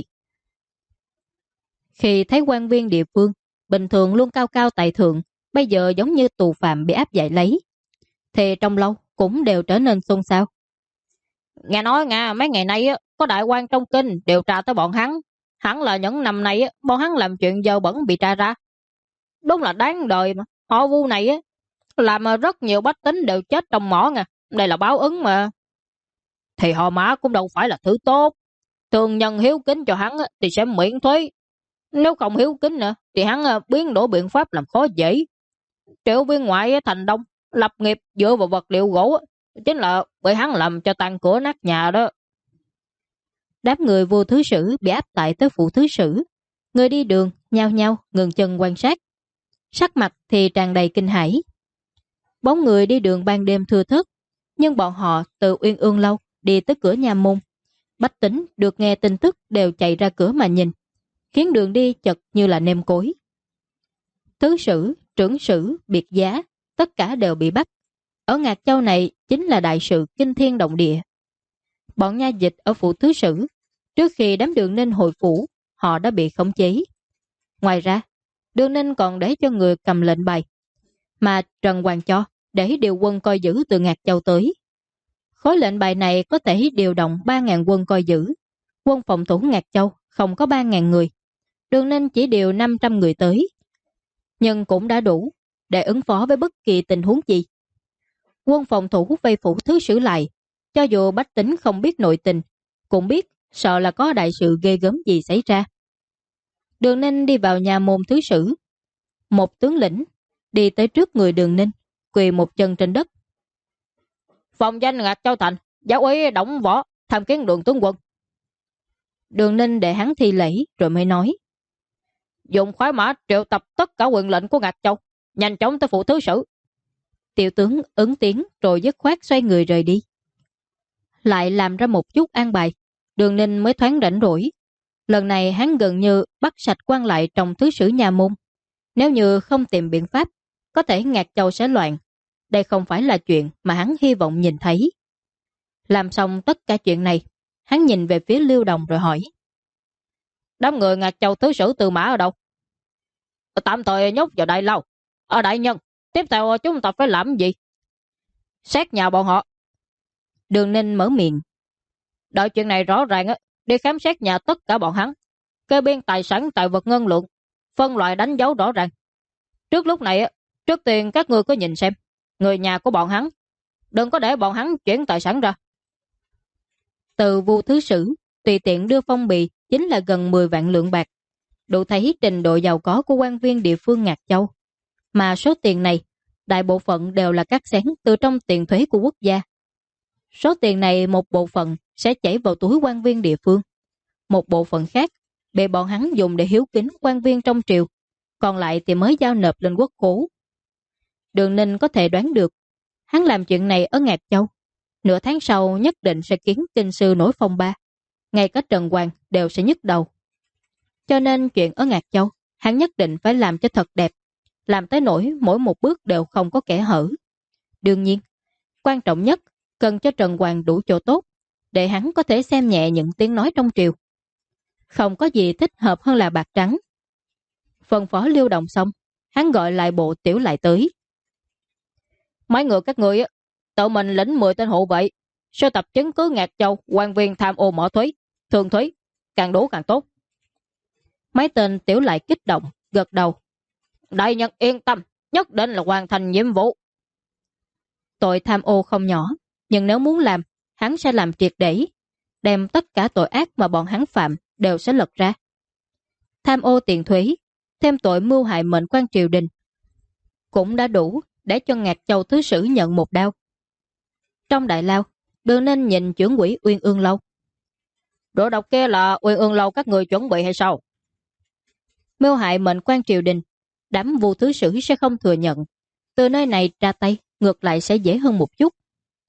Khi thấy quan viên địa phương bình thường luôn cao cao tại thượng, bây giờ giống như tù phạm bị áp giải lấy, thì trong lâu cũng đều trở nên xôn xao. Nghe nói mấy ngày nay có đại quan trong kinh điều tra tới bọn hắn. Hẳn là những năm nay bọn hắn làm chuyện dơ bẩn bị tra ra. Đúng là đáng đời mà. Họ Vu này Làm rất nhiều bách tính đều chết trong mỏ nha. Đây là báo ứng mà. Thì họ Mã cũng đâu phải là thứ tốt. Thương nhân hiếu kính cho hắn thì sẽ miễn thuế. Nếu không hiếu kính nữa thì hắn biến đổi biện pháp làm khó dễ. Triệu viên ngoại thành Đông lập nghiệp dựa vào vật liệu gỗ chính là bởi hắn làm cho tan cửa nát nhà đó. Đám người vô thứ sử bị áp tải tới phủ thứ sử. Người đi đường nhao nhao ngừng chân quan sát. Sắc mặt thì tràn đầy kinh hãi. Bóng người đi đường ban đêm thưa thớt, nhưng bọn họ từ Uyên Ương Lâu đi tới cửa nhà môn. Bách tính được nghe tin tức đều chạy ra cửa mà nhìn, khiến đường đi chật như là nêm cối. Thứ sử, trưởng sử, biệt giá, tất cả đều bị bắt. Ở Ngạc Châu này chính là đại sự kinh thiên động địa. Bọn nha dịch ở phủ thứ sử, trước khi đám Đường Ninh hồi phủ, họ đã bị khống chế. Ngoài ra, Đường Ninh còn để cho người cầm lệnh bài, mà Trần Hoàng cho để điều quân coi giữ từ Ngạc Châu tới. Khối lệnh bài này có thể điều động 3.000 quân coi giữ. Quân phòng thủ Ngạc Châu không có 3.000 người. Đường Ninh chỉ điều 500 người tới. Nhưng cũng đã đủ để ứng phó với bất kỳ tình huống gì. Quân phòng thủ vây phủ thứ sử lại, cho dù bách tính không biết nội tình, cũng biết sợ là có đại sự ghê gớm gì xảy ra. Đường Ninh đi vào nhà môn thứ sử. Một tướng lĩnh đi tới trước người Đường Ninh, quỳ một chân trên đất. Phòng danh Ngạc Châu Thành, giáo úy Đổng Võ, tham kiến Đường tướng quân. Đường Ninh để hắn thi lễ rồi mới nói. Dùng khoái mã triệu tập tất cả quyền lệnh của Ngạc Châu, nhanh chóng tới phủ thứ sử. Tiểu tướng ứng tiếng rồi dứt khoát xoay người rời đi. Lại làm ra một chút an bài, Đường Ninh mới thoáng rảnh rỗi. Lần này hắn gần như bắt sạch quan lại trong thứ sử nhà môn. Nếu như không tìm biện pháp, có thể Ngạc Châu sẽ loạn. Đây không phải là chuyện mà hắn hy vọng nhìn thấy. Làm xong tất cả chuyện này, hắn nhìn về phía Lưu Đồng rồi hỏi. Đám người Ngạc Châu thứ sử Tư Mã ở đâu? Tạm thời nhốt vào Đại Lâu. Ở Đại Nhân, tiếp theo chúng ta phải làm gì? Xét nhà bọn họ. Đường Ninh mở miệng. Đợi chuyện này rõ ràng đi khám xét nhà tất cả bọn hắn, kê biên tài sản tài vật ngân lượng, phân loại đánh dấu rõ ràng. Trước lúc này trước tiên các ngươi có nhìn xem người nhà của bọn hắn, đừng có để bọn hắn chuyển tài sản ra. Từ Vu thứ sử tùy tiện đưa phong bì chính là gần 10 vạn lượng bạc, đủ thấy trình độ giàu có của quan viên địa phương Ngạc Châu. Mà số tiền này đại bộ phận đều là cắt xén từ trong tiền thuế của quốc gia. Số tiền này một bộ phận sẽ chảy vào túi quan viên địa phương, một bộ phận khác bị bọn hắn dùng để hiếu kính quan viên trong triều, còn lại thì mới giao nộp lên quốc khố. Đường Ninh có thể đoán được, hắn làm chuyện này ở Ngạc Châu, nửa tháng sau nhất định sẽ khiến kinh sư nổi phong ba, ngay cả Trần Hoàng đều sẽ nhức đầu. Cho nên chuyện ở Ngạc Châu, hắn nhất định phải làm cho thật đẹp, làm tới nỗi mỗi một bước đều không có kẽ hở. Đương nhiên, quan trọng nhất cần cho Trần Hoàng đủ chỗ tốt, để hắn có thể xem nhẹ những tiếng nói trong triều. Không có gì thích hợp hơn là bạc trắng. Phân phó Lưu Động xong, hắn gọi lại bộ tiểu lại tới. Mấy người các ngươi tự mình lĩnh 10 tên hộ vệ, sơ tập chứng cứ Ngạc Châu quan viên tham ô mỏ thuế, thường thuế, càng đủ càng tốt. Mấy tên tiểu lại kích động, gật đầu. Đại nhân yên tâm, nhất định là hoàn thành nhiệm vụ. Tội tham ô không nhỏ, nhưng nếu muốn làm, hắn sẽ làm triệt để, đem tất cả tội ác mà bọn hắn phạm đều sẽ lật ra. Tham ô tiền thuế, thêm tội mưu hại mệnh quan triều đình, cũng đã đủ để cho Ngạc Châu thứ sử nhận một đao. Trong đại lao, Đường Ninh nhìn trưởng quỹ Uyên Ương Lâu. Đồ độc kia là Uyên Ương Lâu các người chuẩn bị hay sao? Mưu hại mệnh quan triều đình, đám Vu thứ sử sẽ không thừa nhận. Từ nơi này ra tay, ngược lại sẽ dễ hơn một chút.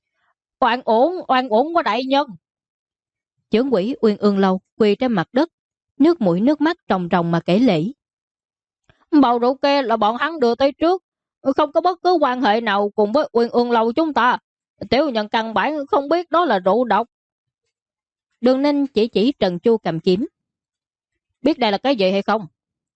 Oan uổng của đại nhân. Trưởng quỹ Uyên Ương Lâu quỳ trên mặt đất, nước mũi nước mắt ròng ròng mà kể lễ. Bầu rượu kia là bọn hắn đưa tới trước, không có bất cứ quan hệ nào cùng với Uyên Ương Lâu chúng ta. Tiểu nhân căn bản không biết đó là rượu độc. Đường Ninh chỉ Trần Chu cầm kiếm. Biết đây là cái gì hay không?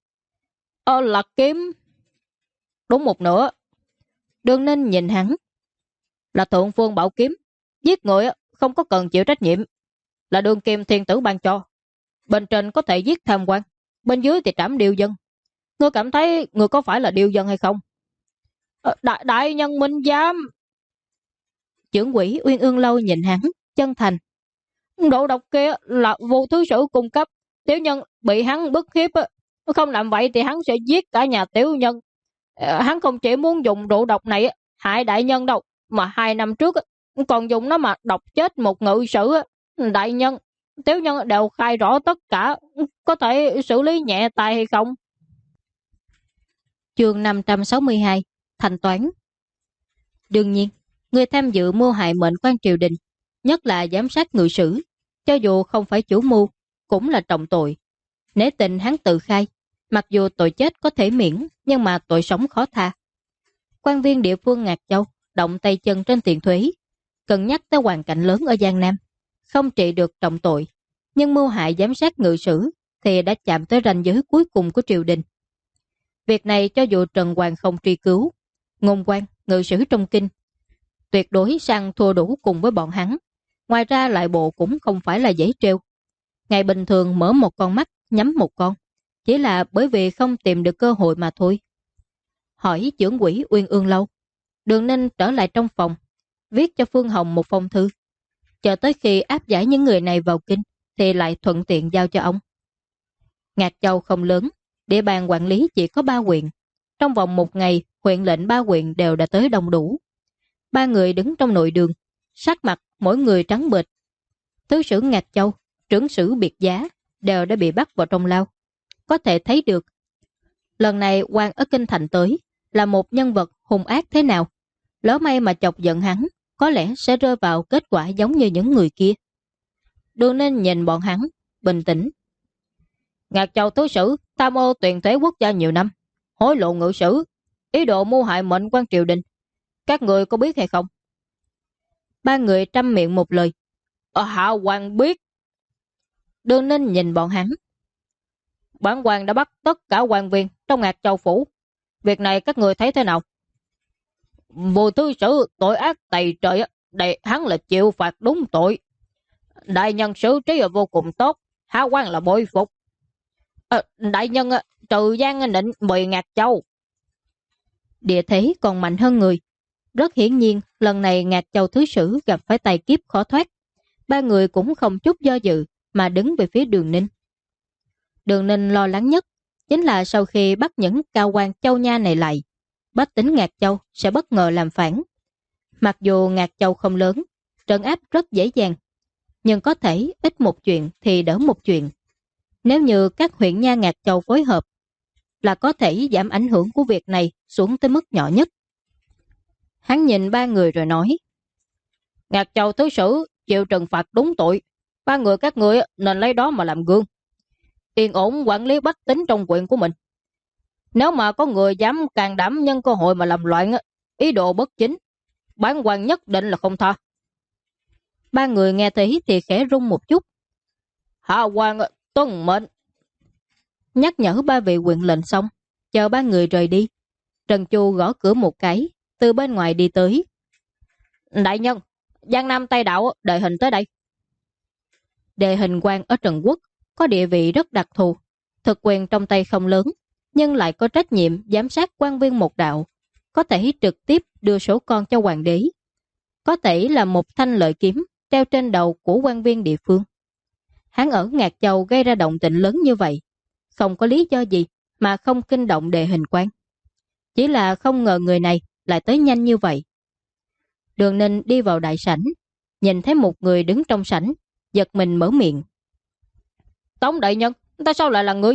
Là kiếm. Đúng một nửa. Đường Ninh nhìn hắn. Là thượng phương bảo kiếm, giết người không có cần chịu trách nhiệm, là đường kim thiên tử ban cho. Bên trên có thể giết tham quan, bên dưới thì trảm điêu dân. Ngươi cảm thấy ngươi có phải là điêu dân hay không? Đại nhân minh giám. Chưởng quỷ Uyên Ương Lâu nhìn hắn, chân thành. Độ độc kia là vô thứ sử cung cấp. Tiểu nhân bị hắn bức hiếp, không làm vậy thì hắn sẽ giết cả nhà tiểu nhân. Hắn không chỉ muốn dùng độ độc này hại đại nhân đâu, mà 2 năm trước còn dùng nó mà độc chết một ngự sử. Đại nhân, tiểu nhân đều khai rõ tất cả, có thể xử lý nhẹ tay hay không? Chương 562 Thanh toán. Đương nhiên, người tham dự mưu hại mệnh quan triều đình, nhất là giám sát ngự sử, cho dù không phải chủ mưu, cũng là trọng tội. Nể tình hắn tự khai, mặc dù tội chết có thể miễn, nhưng mà tội sống khó tha. Quan viên địa phương Ngạc Châu động tay chân trên tiền thuế, cân nhắc tới hoàn cảnh lớn ở Giang Nam, không trị được trọng tội, nhưng mưu hại giám sát ngự sử thì đã chạm tới ranh giới cuối cùng của triều đình. Việc này cho dù Trần Hoàng không truy cứu, Ngôn Quan, ngự sử trong kinh tuyệt đối sang thua đủ cùng với bọn hắn. Ngoài ra lại bộ cũng không phải là dễ trêu. Ngày bình thường mở một con mắt, nhắm một con, chỉ là bởi vì không tìm được cơ hội mà thôi. Hỏi chưởng quỷ Uyên Ương Lâu, Đường Ninh trở lại trong phòng, viết cho Phương Hồng một phong thư. Chờ tới khi áp giải những người này vào kinh, thì lại thuận tiện giao cho ông. Ngạc Châu không lớn, địa bàn quản lý chỉ có 3 huyện. Trong vòng 1 ngày, huyện lệnh 3 huyện đều đã tới đông đủ. 3 người đứng trong nội đường, sắc mặt mỗi người trắng bệch. Thứ sử Ngạc Châu, trưởng sử Biệt Giá đều đã bị bắt vào trong lao. Có thể thấy được, lần này quan ở kinh thành tới là một nhân vật hung ác thế nào. Lỡ may mà chọc giận hắn, có lẽ sẽ rơi vào kết quả giống như những người kia. Đường Ninh nhìn bọn hắn, bình tĩnh. Ngạc Châu thứ sử tham ô tiền thuế quốc gia nhiều năm, hối lộ ngự sử, ý đồ mưu hại mệnh quan triều đình. Các người có biết hay không? 3 người trăm miệng một lời. Hạ quan biết. Đường Ninh nhìn bọn hắn. Bản quan đã bắt tất cả quan viên trong Ngạc Châu phủ. Việc này các người thấy thế nào? Vô thứ sử tội ác tày trời, đây hắn là chịu phạt đúng tội. Đại nhân xử trí là vô cùng tốt, hạ quan là bội phục. Đại nhân trừ gian định 10 Ngạc Châu. Địa thế còn mạnh hơn người. Rất hiển nhiên, lần này Ngạc Châu thứ sử gặp phải tài kiếp khó thoát. 3 người cũng không chút do dự mà đứng về phía Đường Ninh. Đường Ninh lo lắng nhất chính là sau khi bắt những cao quan Châu Nha này lại, bách tính Ngạc Châu sẽ bất ngờ làm phản. Mặc dù Ngạc Châu không lớn, trấn áp rất dễ dàng, nhưng có thể ít một chuyện thì đỡ một chuyện. Nếu như các huyện nha Ngạc Châu phối hợp, là có thể giảm ảnh hưởng của việc này xuống tới mức nhỏ nhất. Hắn nhìn 3 người rồi nói, Ngạc Châu thứ sử chịu trừng phạt đúng tội. 3 người các người nên lấy đó mà làm gương, yên ổn quản lý bách tính trong huyện của mình. Nếu mà có người dám can đảm nhân cơ hội mà làm loạn, ý đồ bất chính, bản quan nhất định là không tha. 3 người nghe thấy thì khẽ rung một chút. Hạ quan tuân mệnh. Nhắc nhở 3 vị huyện lệnh xong, chờ 3 người rời đi. Trần Chu gõ cửa một cái, từ bên ngoài đi tới. Đại nhân, Giang Nam Tây Đạo Đề Hình tới đây. Đề Hình quan ở Trần Quốc có địa vị rất đặc thù, thực quyền trong tay không lớn, nhưng lại có trách nhiệm giám sát quan viên một đạo, có thể trực tiếp đưa số con cho hoàng đế, có thể là một thanh lợi kiếm treo trên đầu của quan viên địa phương. Hắn ở Ngạc Châu gây ra động tĩnh lớn như vậy, không có lý do gì mà không kinh động Đề Hình quan. Chỉ là không ngờ người này lại tới nhanh như vậy. Đường Ninh đi vào đại sảnh, nhìn thấy một người đứng trong sảnh, giật mình mở miệng. Tống đại nhân, tại sao lại là ngươi?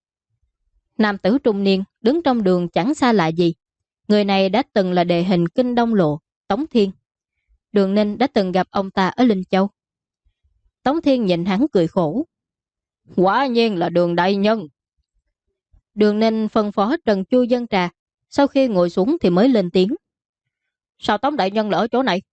Nam tử trung niên đứng trong đường chẳng xa lạ gì. Người này đã từng là Đề Hình kinh Đông Lộ, Tống Thiên. Đường Ninh đã từng gặp ông ta ở Linh Châu. Tống Thiên nhìn hắn cười khổ. Quả nhiên là Đường đại nhân. Đường Ninh phân phó Trần Chu dâng trà, sau khi ngồi xuống thì mới lên tiếng. Sao Tống đại nhân là ở chỗ này?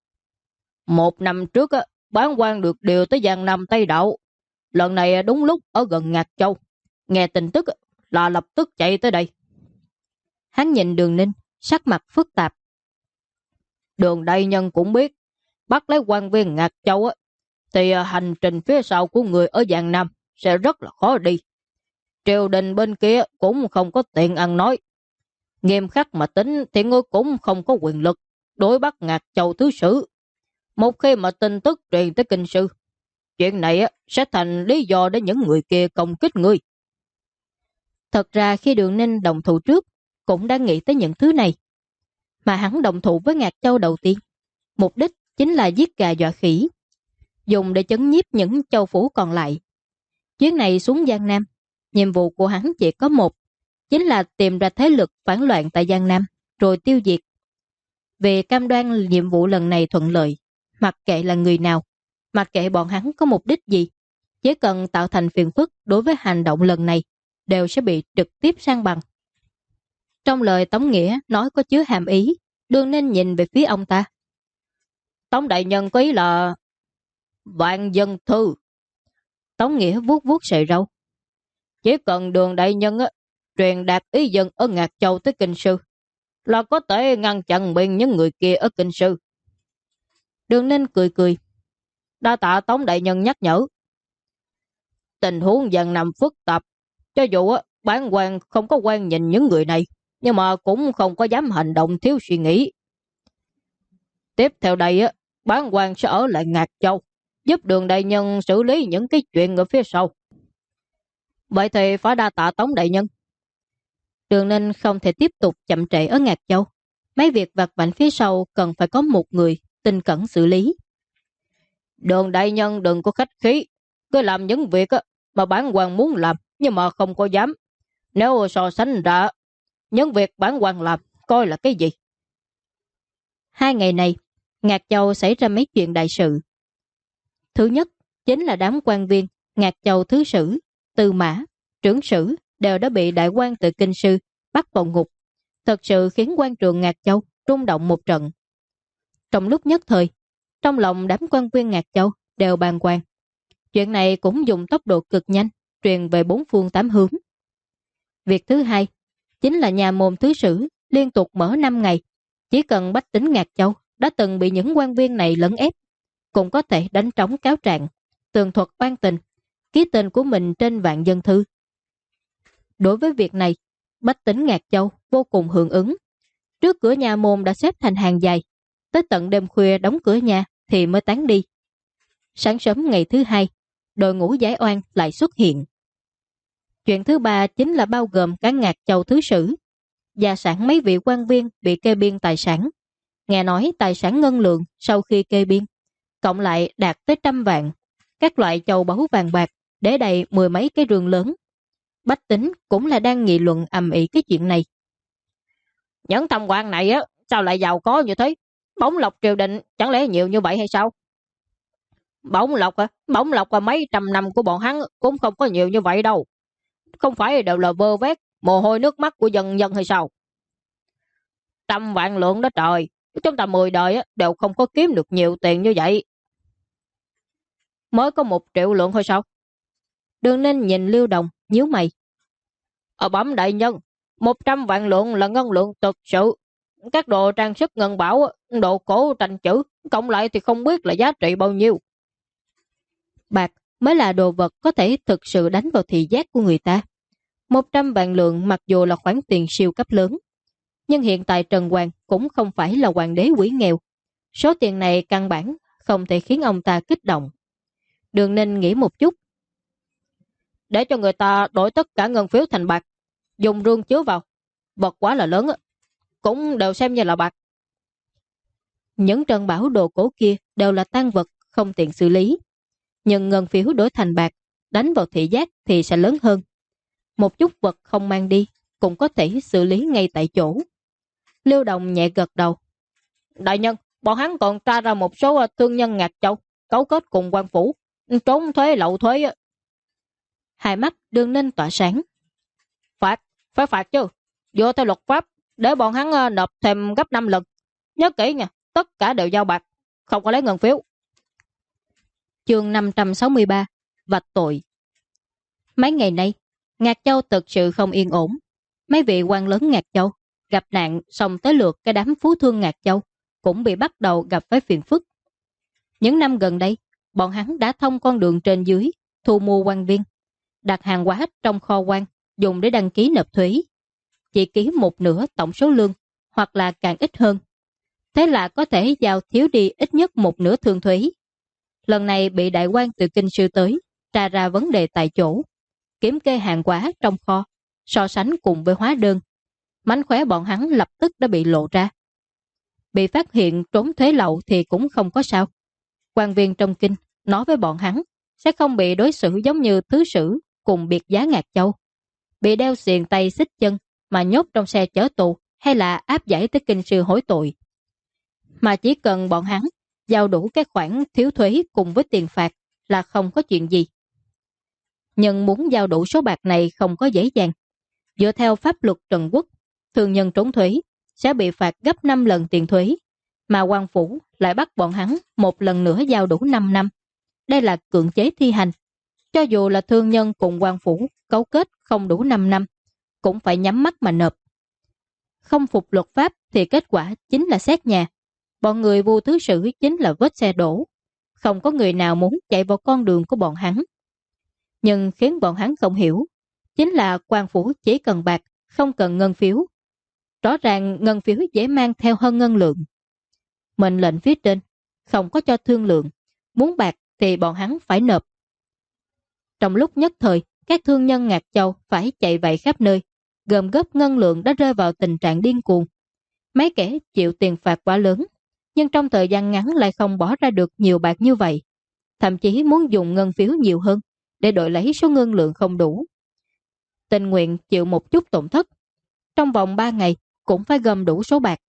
1 năm trước bản quan được điều tới Giang Nam Tây Đạo. Lần này đúng lúc ở gần Ngạc Châu. Nghe tin tức là lập tức chạy tới đây. Hắn nhìn Đường Ninh, sắc mặt phức tạp. Đường đại nhân cũng biết, bắt lấy quan viên Ngạc Châu thì hành trình phía sau của người ở Giang Nam sẽ rất là khó đi. Triều đình bên kia cũng không có tiện ăn nói. Nghiêm khắc mà tính thì ngươi cũng không có quyền lực đối bắt Ngạc Châu thứ sử. Một khi mà tin tức truyền tới kinh sư, chuyện này sẽ thành lý do để những người kia công kích ngươi. Thật ra khi Đường Ninh động thủ trước, cũng đang nghĩ tới những thứ này. Mà hắn động thủ với Ngạc Châu đầu tiên, mục đích chính là giết gà dọa khỉ, dùng để chấn nhiếp những châu phủ còn lại. Chuyến này xuống Giang Nam, nhiệm vụ của hắn chỉ có một, chính là tìm ra thế lực phản loạn tại Giang Nam, rồi tiêu diệt. Vì cam đoan nhiệm vụ lần này thuận lợi, mặc kệ là người nào, mặc kệ bọn hắn có mục đích gì, chỉ cần tạo thành phiền phức đối với hành động lần này, đều sẽ bị trực tiếp san bằng. Trong lời Tống Nghĩa nói có chứa hàm ý, Đường Ninh nhìn về phía ông ta. Tống đại nhân có ý là vạn dân thư. Tống Nghĩa vuốt vuốt sợi râu. Chỉ cần Đường đại nhân truyền đạt ý dân ở Ngạc Châu tới kinh sư, là có thể ngăn chặn bên những người kia ở kinh sư. Đường Ninh cười cười. Đa tạ Tống đại nhân nhắc nhở. Tình huống Giang Nam phức tạp, cho dù bản quan không có quen nhìn những người này, nhưng mà cũng không có dám hành động thiếu suy nghĩ. Tiếp theo đây bản quan sẽ ở lại Ngạc Châu, giúp Đường đại nhân xử lý những cái chuyện ở phía sau. Vậy thì phải đa tạ Tống đại nhân. Đường Ninh không thể tiếp tục chậm trễ ở Ngạc Châu. Mấy việc vặt vãnh phía sau cần phải có một người tinh cẩn xử lý. Đường đại nhân đừng có khách khí, cứ làm những việc mà bản quan muốn làm nhưng mà không có dám. Nếu so sánh ra những việc bản quan làm coi là cái gì? 2 ngày này, Ngạc Châu xảy ra mấy chuyện đại sự. Thứ nhất chính là đám quan viên Ngạc Châu thứ sử, tư mã, trưởng sử đều đã bị đại quan từ kinh sư bắt vào ngục, thật sự khiến quan trường Ngạc Châu rung động một trận. Trong lúc nhất thời, trong lòng đám quan viên Ngạc Châu đều bàng hoàng. Chuyện này cũng dùng tốc độ cực nhanh truyền về 4 phương 8 hướng. Việc thứ hai chính là nhà môn thứ sử liên tục mở 5 ngày, chỉ cần bách tính Ngạc Châu đã từng bị những quan viên này lấn ép, cũng có thể đánh trống cáo trạng, tường thuật oan tình, ký tên của mình trên vạn dân thư. Đối với việc này, bách tính Ngạc Châu vô cùng hưởng ứng. Trước cửa nhà môn đã xếp thành hàng dài, tới tận đêm khuya đóng cửa nhà thì mới tán đi. Sáng sớm ngày thứ hai, đội ngũ giải oan lại xuất hiện. Chuyện thứ ba chính là bao gồm cả Ngạc Châu thứ sử, gia sản mấy vị quan viên bị kê biên tài sản. Nghe nói tài sản ngân lượng sau khi kê biên, cộng lại đạt tới 100 vạn, các loại châu báu vàng bạc để đầy 10 mấy cái rương lớn. Bách tính cũng là đang nghị luận ầm ĩ cái chuyện này. Những tham quan này sao lại giàu có như thế? Bổng lộc triều đình chẳng lẽ nhiều như vậy hay sao? Bổng lộc mấy trăm năm của bọn hắn cũng không có nhiều như vậy đâu. Không phải đều là vơ vét mồ hôi nước mắt của dân dân hay sao? 100 vạn lượng đó trời, chúng ta 10 đời đều không có kiếm được nhiều tiền như vậy. Mới có 1 triệu lượng thôi sao? Đường Ninh nhìn Lưu Đồng nhíu mày. Bẩm đại nhân, 100 vạn lượng là ngân lượng thực sự. Các đồ trang sức ngân bảo, đồ cổ tranh chữ, cộng lại thì không biết là giá trị bao nhiêu. Bạc mới là đồ vật có thể thực sự đánh vào thị giác của người ta. 100 vạn lượng mặc dù là khoản tiền siêu cấp lớn, nhưng hiện tại Trần Hoàng cũng không phải là hoàng đế quý nghèo. Số tiền này căn bản không thể khiến ông ta kích động. Đường Ninh nghĩ một chút. Để cho người ta đổi tất cả ngân phiếu thành bạc, dùng rương chứa vào, vật quá là lớn, cũng đều xem như là bạc. Những trân bảo đồ cổ kia đều là tang vật không tiện xử lý, nhưng ngân phiếu đổi thành bạc, đánh vào thị giác thì sẽ lớn hơn. Một chút vật không mang đi cũng có thể xử lý ngay tại chỗ. Lưu Đồng nhẹ gật đầu. Đại nhân, bọn hắn còn tra ra một số thương nhân Ngạc Châu cấu kết cùng quan phủ, trốn thuế lậu thuế. Hai mắt Đường Ninh tỏa sáng. Phải phạt chứ. Dựa theo luật pháp, để bọn hắn nộp thêm gấp 5 lần. Nhớ kỹ nha, tất cả đều giao bạc, không có lấy ngân phiếu. Chương 563, vạch tội. Mấy ngày nay, Ngạc Châu thực sự không yên ổn. Mấy vị quan lớn Ngạc Châu gặp nạn, xong tới lượt cái đám phú thương Ngạc Châu cũng bị bắt đầu gặp phải phiền phức. Những năm gần đây, bọn hắn đã thông con đường trên dưới, thu mua quan viên, đặt hàng hóa trong kho quan, dùng để đăng ký nộp thuế. chỉ ký một nửa tổng số lương, hoặc là càng ít hơn. Thế là có thể giao thiếu đi ít nhất một nửa thương thuế. Lần này bị đại quan từ kinh sư tới, tra ra vấn đề tại chỗ, kiểm kê hàng hóa trong kho, so sánh cùng với hóa đơn. Mánh khóe bọn hắn lập tức đã bị lộ ra. Bị phát hiện trốn thuế lậu thì cũng không có sao. Quan viên trong kinh nói với bọn hắn sẽ không bị đối xử giống như thứ sử cùng biệt giá Ngạc Châu, bị đeo xiềng tay xích chân mà nhốt trong xe chở tù hay là áp giải tới kinh sư hối tội. Mà chỉ cần bọn hắn giao đủ các khoản thiếu thuế cùng với tiền phạt là không có chuyện gì. Nhưng muốn giao đủ số bạc này không có dễ dàng. Dựa theo pháp luật Trần Quốc, thương nhân trốn thuế sẽ bị phạt gấp 5 lần tiền thuế, mà quan phủ lại bắt bọn hắn một lần nữa giao đủ 5 năm. Đây là cưỡng chế thi hành. Cho dù là thương nhân cùng quan phủ cấu kết không đủ 5 năm, cũng phải nhắm mắt mà nộp. Không phục luật pháp thì kết quả chính là xét nhà. Bọn người vô thứ sử chính là vết xe đổ. Không có người nào muốn chạy vào con đường của bọn hắn. Nhưng khiến bọn hắn không hiểu, chính là quan phủ chỉ cần bạc, không cần ngân phiếu. Rõ ràng ngân phiếu dễ mang theo hơn ngân lượng. Mệnh lệnh phía trên không có cho thương lượng, muốn bạc thì bọn hắn phải nộp. Trong lúc nhất thời, các thương nhân Ngạc Châu phải chạy vậy khắp nơi, gom góp ngân lượng đã rơi vào tình trạng điên cuồng. Mấy kẻ chịu tiền phạt quá lớn, nhưng trong thời gian ngắn lại không bỏ ra được nhiều bạc như vậy. Thậm chí muốn dùng ngân phiếu nhiều hơn để đổi lấy số ngân lượng không đủ. Tình nguyện chịu một chút tổn thất, trong vòng 3 ngày cũng phải gom đủ số bạc.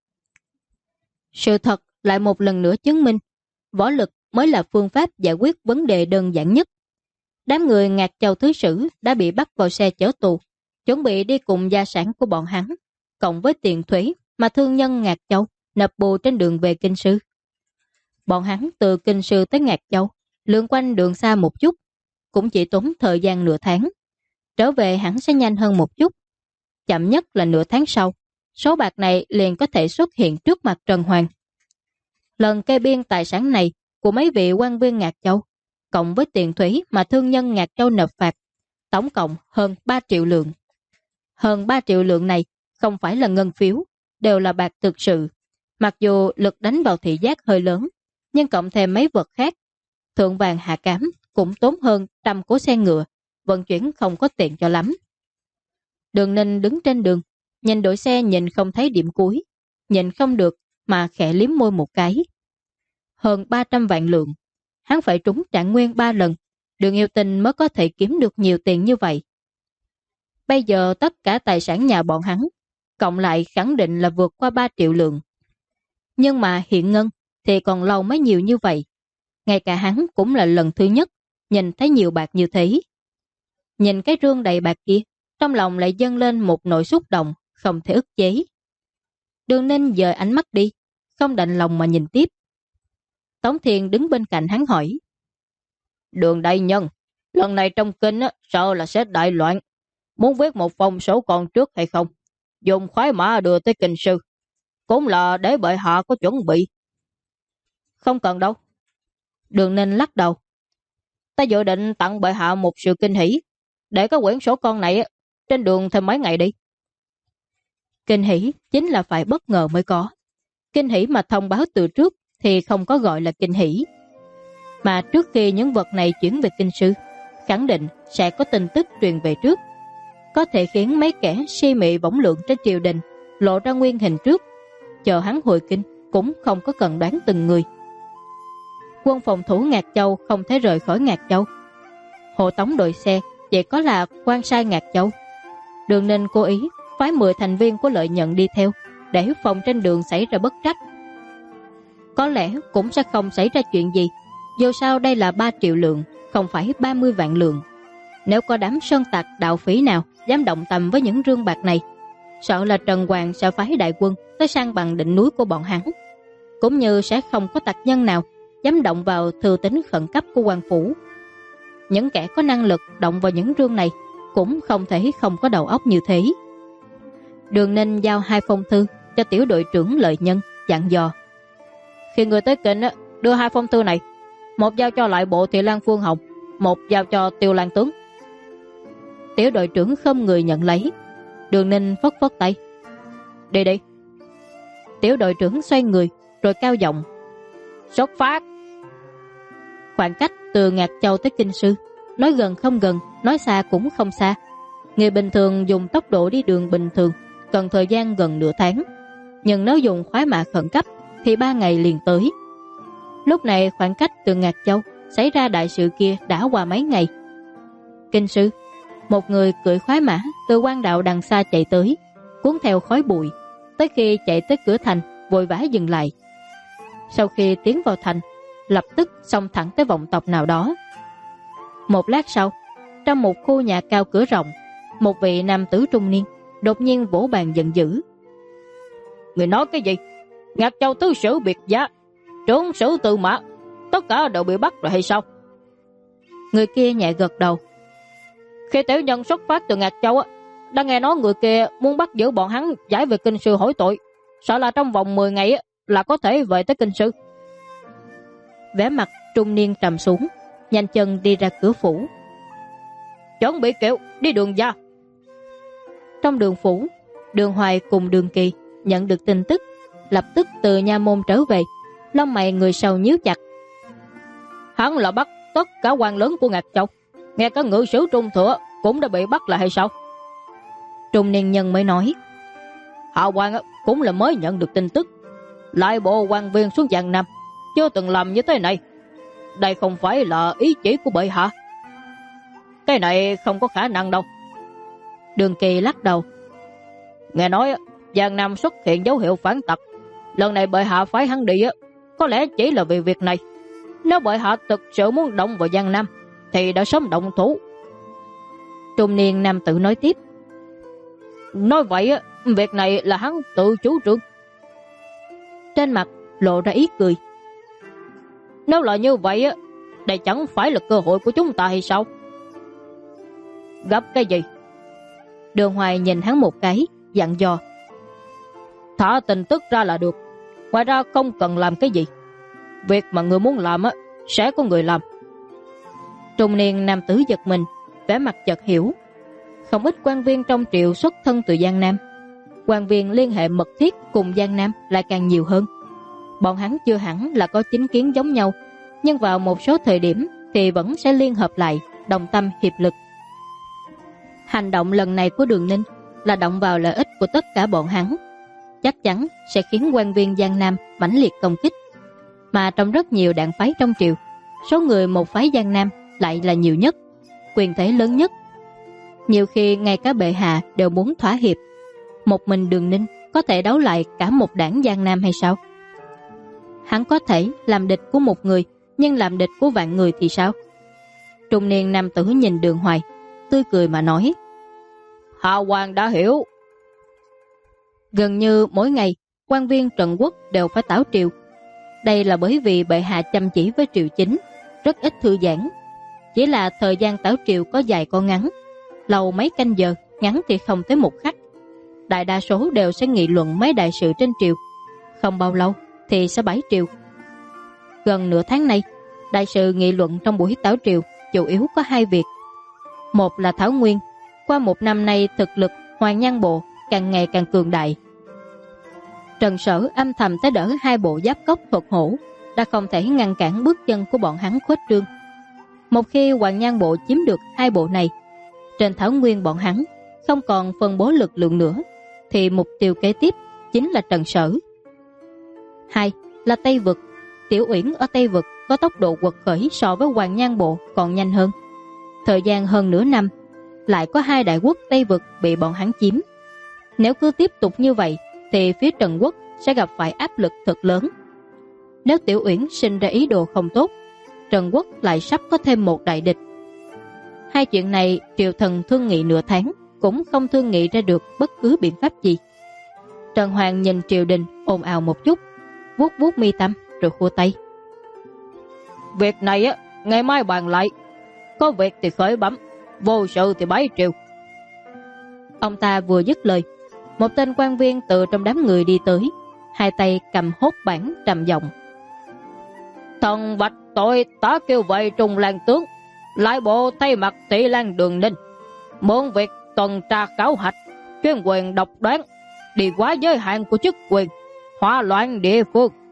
Sự thật lại một lần nữa chứng minh, võ lực mới là phương pháp giải quyết vấn đề đơn giản nhất. Đám người Ngạc Châu thứ sử đã bị bắt vào xe chở tù, chuẩn bị đi cùng gia sản của bọn hắn, cộng với tiền thuế mà thương nhân Ngạc Châu nộp bù trên đường về kinh sư. Bọn hắn từ kinh sư tới Ngạc Châu, lượn quanh đường xa một chút, cũng chỉ tốn thời gian nửa tháng. Trở về hẳn sẽ nhanh hơn một chút. Chậm nhất là nửa tháng sau, số bạc này liền có thể xuất hiện trước mặt Trần Hoàng. Lần kê biên tài sản này của mấy vị quan viên Ngạc Châu, cộng với tiền thuế mà thương nhân Ngạc Châu nộp phạt, tổng cộng hơn 3 triệu lượng. Hơn 3 triệu lượng này không phải là ngân phiếu, đều là bạc thực sự. Mặc dù lực đánh vào thị giác hơi lớn, nhưng cộng thêm mấy vật khác, thượng vàng hạ cám cũng tốn hơn 100 cỗ xe ngựa, vận chuyển không có tiện cho lắm. Đường Ninh đứng trên đường, nhìn đội xe nhìn không thấy điểm cuối, nhìn không được mà khẽ liếm môi một cái. Hơn 300 vạn lượng, hắn phải trúng Trạng Nguyên 3 lần, Đường Yêu Tinh mới có thể kiếm được nhiều tiền như vậy. Bây giờ tất cả tài sản nhà bọn hắn, cộng lại khẳng định là vượt qua 3 triệu lượng. Nhưng mà hiện ngân thì còn lâu mới nhiều như vậy. Ngay cả hắn cũng là lần thứ nhất nhìn thấy nhiều bạc như thế. Nhìn cái rương đầy bạc kia, trong lòng lại dâng lên một nỗi xúc động không thể ức chế. Đường Ninh dời ánh mắt đi, không đành lòng mà nhìn tiếp. Tống Thiên đứng bên cạnh hắn hỏi: Đường đại nhân, lần này trong kinh sợ là sẽ đại loạn, muốn viết một phong sổ con trước hay không? Dùng khoái mã đưa tới kinh sư, cũng là để bệ hạ có chuẩn bị. Không cần đâu. Đường Ninh lắc đầu. Ta dự định tặng bệ hạ một sự kinh hỷ, để cái quyển sổ con này trên đường thêm mấy ngày đi. Kinh hỷ chính là phải bất ngờ mới có. Kinh hỷ mà thông báo từ trước thì không có gọi là kinh hỷ. Mà trước khi những vật này chuyển về kinh sư, khẳng định sẽ có tin tức truyền về trước, có thể khiến mấy kẻ si mị võng lượng trên triều đình lộ ra nguyên hình trước, chờ hắn hồi kinh cũng không có cần đoán từng người. Quân phòng thủ Ngạc Châu không thể rời khỏi Ngạc Châu. Hộ tống đội xe chỉ có là quan sai Ngạc Châu. Đường Ninh cố ý phái 10 thành viên của Lợi Nhận đi theo, để phòng trên đường xảy ra bất trắc. Có lẽ cũng sẽ không xảy ra chuyện gì, dù sao đây là 3 triệu lượng, không phải 30 vạn lượng. Nếu có đám sơn tặc đạo phỉ nào dám động tầm với những rương bạc này, sợ là Trần Hoàng sẽ phái đại quân tới san bằng đỉnh núi của bọn hắn, cũng như sẽ không có tặc nhân nào dám động vào thư tín khẩn cấp của quan phủ. Những kẻ có năng lực động vào những rương này cũng không thể không có đầu óc như thế. Đường Ninh giao 2 phong thư cho tiểu đội trưởng Lợi Nhân, dặn dò: Khi người tới kinh đưa 2 phong thư này, một giao cho lại bộ thị lang Phương Hồng, một giao cho Tiêu Lang tướng. Tiểu đội trưởng không người nhận lấy. Đường Ninh phất phất tay. Đi đi. Tiểu đội trưởng xoay người rồi cao giọng. Xuất phát. Khoảng cách từ Ngạc Châu tới Kinh Sư, nói gần không gần, nói xa cũng không xa. Người bình thường dùng tốc độ đi đường bình thường cần thời gian gần nửa tháng, nhưng nếu dùng khoái mã khẩn cấp thì 3 ngày liền tới. Lúc này khoảng cách từ Ngạc Châu xảy ra đại sự kia đã qua mấy ngày. Kinh Sư, một người cưỡi khoái mã từ quan đạo đằng xa chạy tới, cuốn theo khói bụi, tới khi chạy tới cửa thành vội vã dừng lại. Sau khi tiến vào thành, lập tức xông thẳng tới vọng tộc nào đó. Một lát sau, trong một khu nhà cao cửa rộng, một vị nam tử trung niên đột nhiên vỗ bàn giận dữ. Người nói cái gì? Ngạc Châu tứ sử biệt giá, trưởng sử Tư Mã, tất cả đều bị bắt rồi hay sao? Người kia nhẹ gật đầu. Khi tiểu nhân xuất phát từ Ngạc Châu đã nghe nói người kia muốn bắt giữ bọn hắn giải về Kinh Sư hỏi tội, sợ là trong vòng 10 ngày là có thể về tới Kinh Sư. Vẻ mặt trung niên trầm xuống, nhanh chân đi ra cửa phủ. Chuẩn bị kiệu đi Đường gia. Trong đường phủ, Đường Hoài cùng Đường Kỳ nhận được tin tức, lập tức từ nha môn trở về, lông mày người sau nhíu chặt. Hắn là bắt tất cả quan lớn của Ngạc Châu, nghe cả ngự sử Trung Thừa cũng đã bị bắt là hay sao? Trung niên nhân mới nói. Hạ quan cũng là mới nhận được tin tức, lại bộ quan viên xuống Giang Nam chưa từng làm như thế này. Đây không phải là ý chỉ của bệ hạ. Cái này không có khả năng đâu. Đường Kỳ lắc đầu. Nghe nói Giang Nam xuất hiện dấu hiệu phản tặc, lần này bệ hạ phái hắn đi có lẽ chỉ là vì việc này. Nếu bệ hạ thực sự muốn động vào Giang Nam thì đã sớm động thủ. Trung niên nam tử nói tiếp. Nói vậy việc này là hắn tự chủ trương. Trên mặt lộ ra ý cười. Nếu là như vậy đây chẳng phải là cơ hội của chúng ta hay sao? Gấp cái gì? Đường Hoài nhìn hắn một cái, dặn dò. Thả tin tức ra là được, ngoài ra không cần làm cái gì. Việc mà người muốn làm sẽ có người làm. Trung niên nam tử giật mình, vẻ mặt chợt hiểu. Không ít quan viên trong triều xuất thân từ Giang Nam, quan viên liên hệ mật thiết cùng Giang Nam lại càng nhiều hơn. Bọn hắn chưa hẳn là có chính kiến giống nhau, nhưng vào một số thời điểm thì vẫn sẽ liên hợp lại, đồng tâm hiệp lực. Hành động lần này của Đường Ninh là động vào lợi ích của tất cả bọn hắn, chắc chắn sẽ khiến quan viên Giang Nam mãnh liệt công kích. Mà trong rất nhiều đảng phái trong triều, số người một phái Giang Nam lại là nhiều nhất, quyền thế lớn nhất. Nhiều khi ngay cả bệ hạ đều muốn thỏa hiệp. Một mình Đường Ninh có thể đấu lại cả một đảng Giang Nam hay sao? Hắn có thể làm địch của một người, nhưng làm địch của vạn người thì sao? Trung niên nam tử nhìn Đường Hoài, tươi cười mà nói. Hạ quan đã hiểu. Gần như mỗi ngày, quan viên Trần Quốc đều phải tảo triều. Đây là bởi vì bệ hạ chăm chỉ với triều chính, rất ít thư giãn. Chỉ là thời gian tảo triều có dài có ngắn, lâu mấy canh giờ, ngắn thì không tới một khắc. Đại đa số đều sẽ nghị luận mấy đại sự trên triều, không bao lâu thì sẽ bãi triều. Gần nửa tháng nay, đại sự nghị luận trong buổi tảo triều chủ yếu có 2 việc. Một là Thảo Nguyên, qua 1 năm nay thực lực Hoàng Nhan Bộ càng ngày càng cường đại. Trần Sở âm thầm tới đỡ 2 bộ giáp cốc thuật hổ, đã không thể ngăn cản bước chân của bọn hắn khuếch trương. Một khi Hoàng Nhan Bộ chiếm được 2 bộ này, trên Thảo Nguyên bọn hắn không còn phân bố lực lượng nữa, thì mục tiêu kế tiếp chính là Trần Sở. 2 là Tây Vực. Tiểu Uyển ở Tây Vực có tốc độ quật khởi so với Hoàng Nhan Bộ còn nhanh hơn. Thời gian hơn nửa năm, lại có 2 đại quốc Tây Vực bị bọn hắn chiếm. Nếu cứ tiếp tục như vậy thì phía Trần Quốc sẽ gặp phải áp lực thật lớn. Nếu Tiểu Uyển sinh ra ý đồ không tốt, Trần Quốc lại sắp có thêm một đại địch. 2 chuyện này triều thần thương nghị nửa tháng cũng không thương nghị ra được bất cứ biện pháp gì. Trần Hoàng nhìn triều đình ồn ào một chút, vuốt vuốt mi tâm rồi khua tay. Việc này ngày mai bàn lại, có việc thì khởi bẩm, vô sự thì bái triều. Ông ta vừa dứt lời, một tên quan viên từ trong đám người đi tới, 2 tay cầm hốt bản trầm giọng. Thần vạch tội tá kêu vậy Trung Lan tướng, lại bộ thay mặt Thị Lan Đường Ninh, mượn việc tuần tra khảo hạch, chuyên quyền độc đoán, đi quá giới hạn của chức quyền, hỏa loạn địa phương,